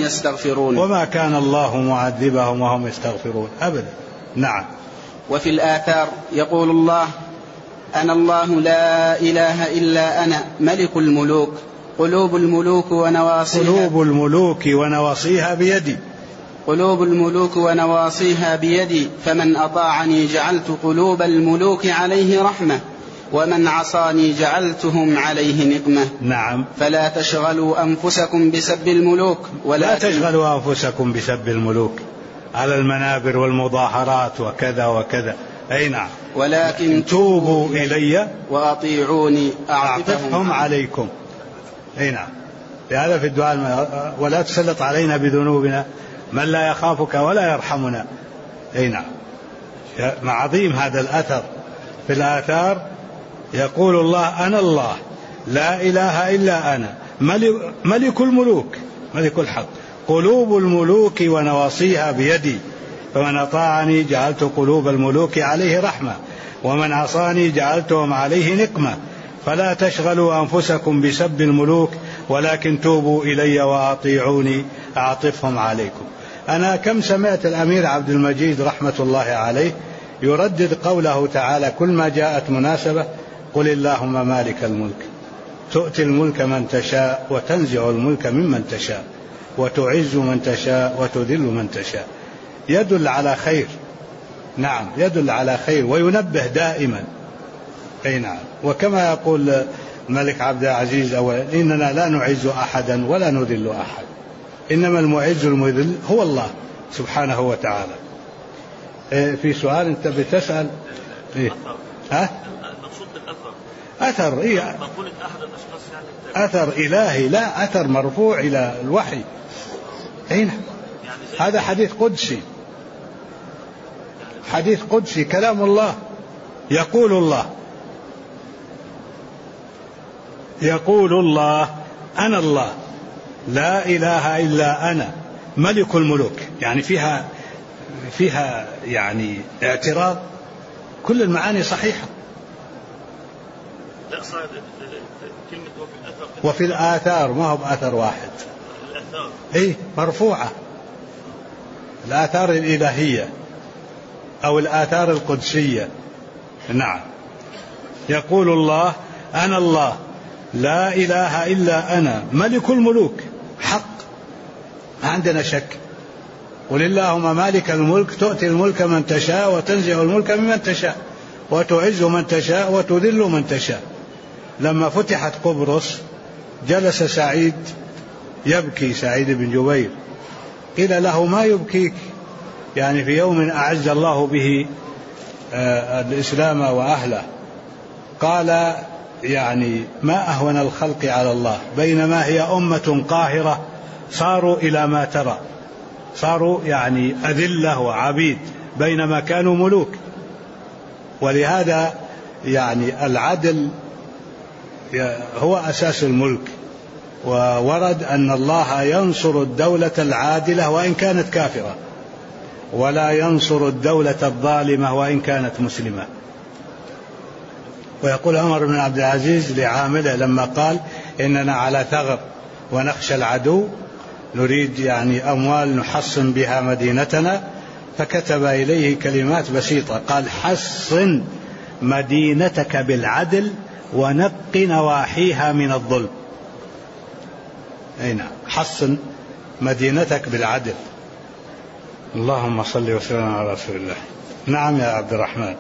يستغفرون. أبدا. نعم. وفي الآثار يقول الله أنا الله لا إله إلا أنا ملك الملوك قلوب الملوك ونواصيها بيدي فمن أطاعني جعلت قلوب الملوك عليه رحمة ومن عصاني جعلتهم عليه نقمة. نعم. فلا تشغلوا أنفسكم بسب الملوك على المنابر والمظاهرات وكذا وكذا. أي نعم. ولكن توبوا إلي وأطيعوني أعطفهم عليكم. أي نعم. لهذا في الدعاء ولا تسلط علينا بذنوبنا من لا يخافك ولا يرحمنا. أي نعم. مع عظيم هذا الأثر. في الآثار يقول الله أنا الله لا إله إلا أنا ملك الملوك ملك الحق قلوب الملوك ونواصيها بيدي فمن أطاعني جعلت قلوب الملوك عليه رحمة ومن عصاني جعلتهم عليه نقمة. فلا تشغلوا أنفسكم بسب الملوك ولكن توبوا إلي وأطيعوني أعطفهم عليكم. أنا كم سمعت الأمير عبد المجيد رحمة الله عليه يردد قوله تعالى كل ما جاءت مناسبة قل اللهم مالك الملك تؤتي الملك من تشاء وتنزع الملك ممن تشاء وتعز من تشاء وتذل من تشاء. يدل على خير. نعم يدل على خير وينبه دائما أي نعم. وكما يقول الملك عبد العزيز أولا: إننا لا نعز أحدا ولا نذل أحد، إنما المعز المذل هو الله سبحانه وتعالى. في سؤال أنت بتسأل إيه؟ المقصود بالأثر أثر إيه؟ مقولة أحد الأشخاص يعني أثر إلهي، لا أثر مرفوع إلى الوحي. أين هذا حديث قدسي، حديث قدسي كلام الله. يقول الله أنا الله لا إله إلا أنا ملك الملوك. يعني فيها يعني اعتراض، كل المعاني صحيحة. لا صعب كلمة وفي الآثار ما هو بأثر واحد، الآثار إيه مرفوعة، الآثار الإلهية أو الآثار القدسية. نعم. يقول الله أنا الله لا إله إلا أنا ملك الملوك، حق، ما عندنا شك. قل اللهم مالك الملك تؤتي الملك من تشاء وتنزع الملك ممن تشاء وتعز من تشاء وتذل من تشاء. لما فتحت قبرص جلس سعيد يبكي، سعيد بن جبير، قيل له ما يبكيك؟ يعني في يوم أعز الله به الإسلام وأهله. قال يعني ما أهون الخلق على الله، بينما هي أمة قاهرة صاروا إلى ما ترى، صاروا يعني أذلة وعبيد بينما كانوا ملوك. ولهذا يعني العدل هو أساس الملك، وورد أن الله ينصر الدولة العادلة وإن كانت كافرة، ولا ينصر الدولة الظالمة وإن كانت مسلمة. ويقول عمر بن عبد العزيز لعامله لما قال إننا على ثغر ونخشى العدو، نريد يعني أموال نحصن بها مدينتنا، فكتب إليه كلمات بسيطة، قال حصن مدينتك بالعدل ونق نواحيها من الظلم. أي نعم، حصن مدينتك بالعدل. اللهم صل وسلم على رسول الله. نعم يا عبد الرحمن،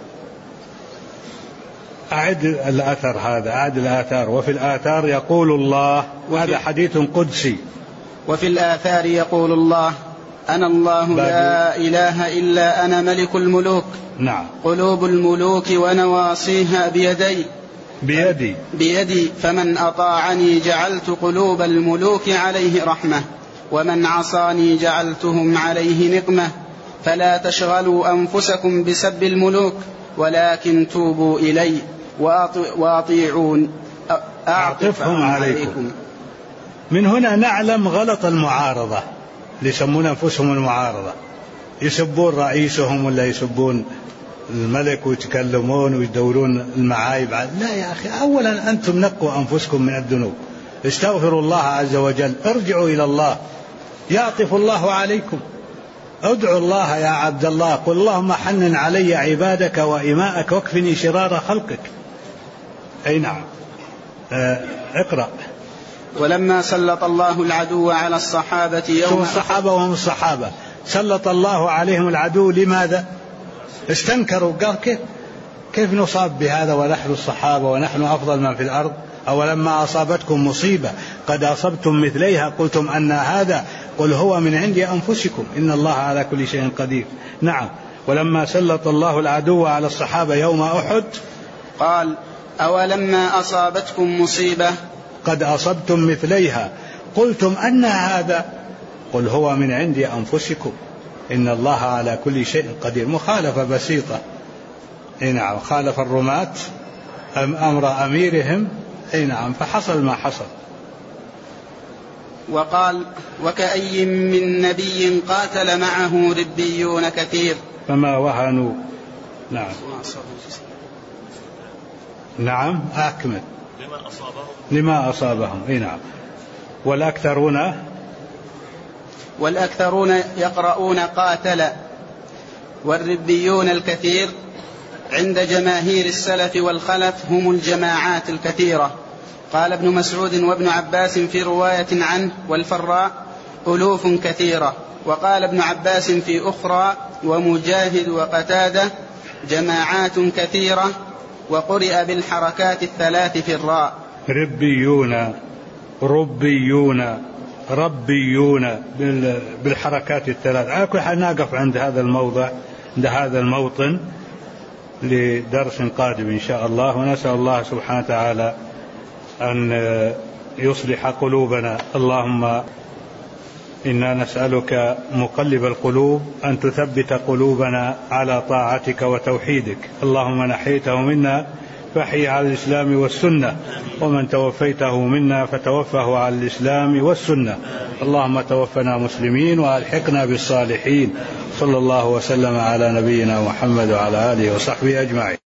أعد الأثر هذا، أعد الآثار. وفي الآثار يقول الله، وهذا حديث قدسي. وفي الآثار يقول الله أنا الله لا إله إلا أنا ملك الملوك. نعم. قلوب الملوك ونواصيها بيدي فمن أطاعني جعلت قلوب الملوك عليه رحمة، ومن عصاني جعلتهم عليه نقمة. فلا تشغلوا أنفسكم بسب الملوك، ولكن توبوا إلي وأطيعون أعطفهم عليكم. من هنا نعلم غلط المعارضة، يسمون أنفسهم المعارضة، يسبون رئيسهم ولا يسبون الملك ويتكلمون ويدورون المعايب. لا يا أخي، أولا أنتم نقوا أنفسكم من الذنوب، استغفروا الله عز وجل، ارجعوا إلى الله يعطف الله عليكم. ادعوا الله يا عبد الله، قل اللهم حنن علي عبادك وإماءك واكفني شرار خلقك. أي نعم. اقرأ. ولما سلط الله العدو على الصحابة يوم الصحابة وهم الصحابة سلط الله عليهم العدو، لماذا؟ استنكروا، قال كيف نصاب بهذا ونحن الصحابة ونحن أفضل من في الأرض؟ أولما أصابتكم مصيبة قد أصبتم مثليها قلتم أن هذا، قل هو من عند أنفسكم إن الله على كل شيء قدير. نعم. ولما سلط الله العدو على الصحابة يوم أحد قال أولما أصابتكم مصيبة قد أصبتم مثليها قلتم أن هذا، قل هو من عند أنفسكم إن الله على كل شيء قدير. مخالفة بسيطة. نعم. خالف الرماة أمر أميرهم. نعم. فحصل ما حصل. وقال وكأي من نبي قاتل معه ربيون كثير فما وهنوا. نعم. نعم. أكمل. لما أصابهم. نعم. والأكثرون يقرؤون قاتل، والربيون الكثير عند جماهير السلف والخلف هم الجماعات الكثيرة. قال ابن مسعود وابن عباس في رواية عنه والفراء ألوف كثيرة. وقال ابن عباس في أخرى ومجاهد وقتادة جماعات كثيرة وقرئ بالحركات الثلاث في الراء. ربيون ربيون ربيون بالحركات الثلاث. على كل حال نقف عند هذا الموضع، عند هذا الموطن، لدرس قادم إن شاء الله. ونسأل الله سبحانه وتعالى أن يصلح قلوبنا. اللهم إنا نسألك مقلب القلوب أن تثبت قلوبنا على طاعتك وتوحيدك. اللهم نحيته منا فاحيه على الإسلام والسنة، ومن توفيته منا فتوفه على الإسلام والسنة. اللهم توفنا مسلمين وألحقنا بالصالحين. صلى الله وسلم على نبينا محمد وعلى آله وصحبه أجمعين.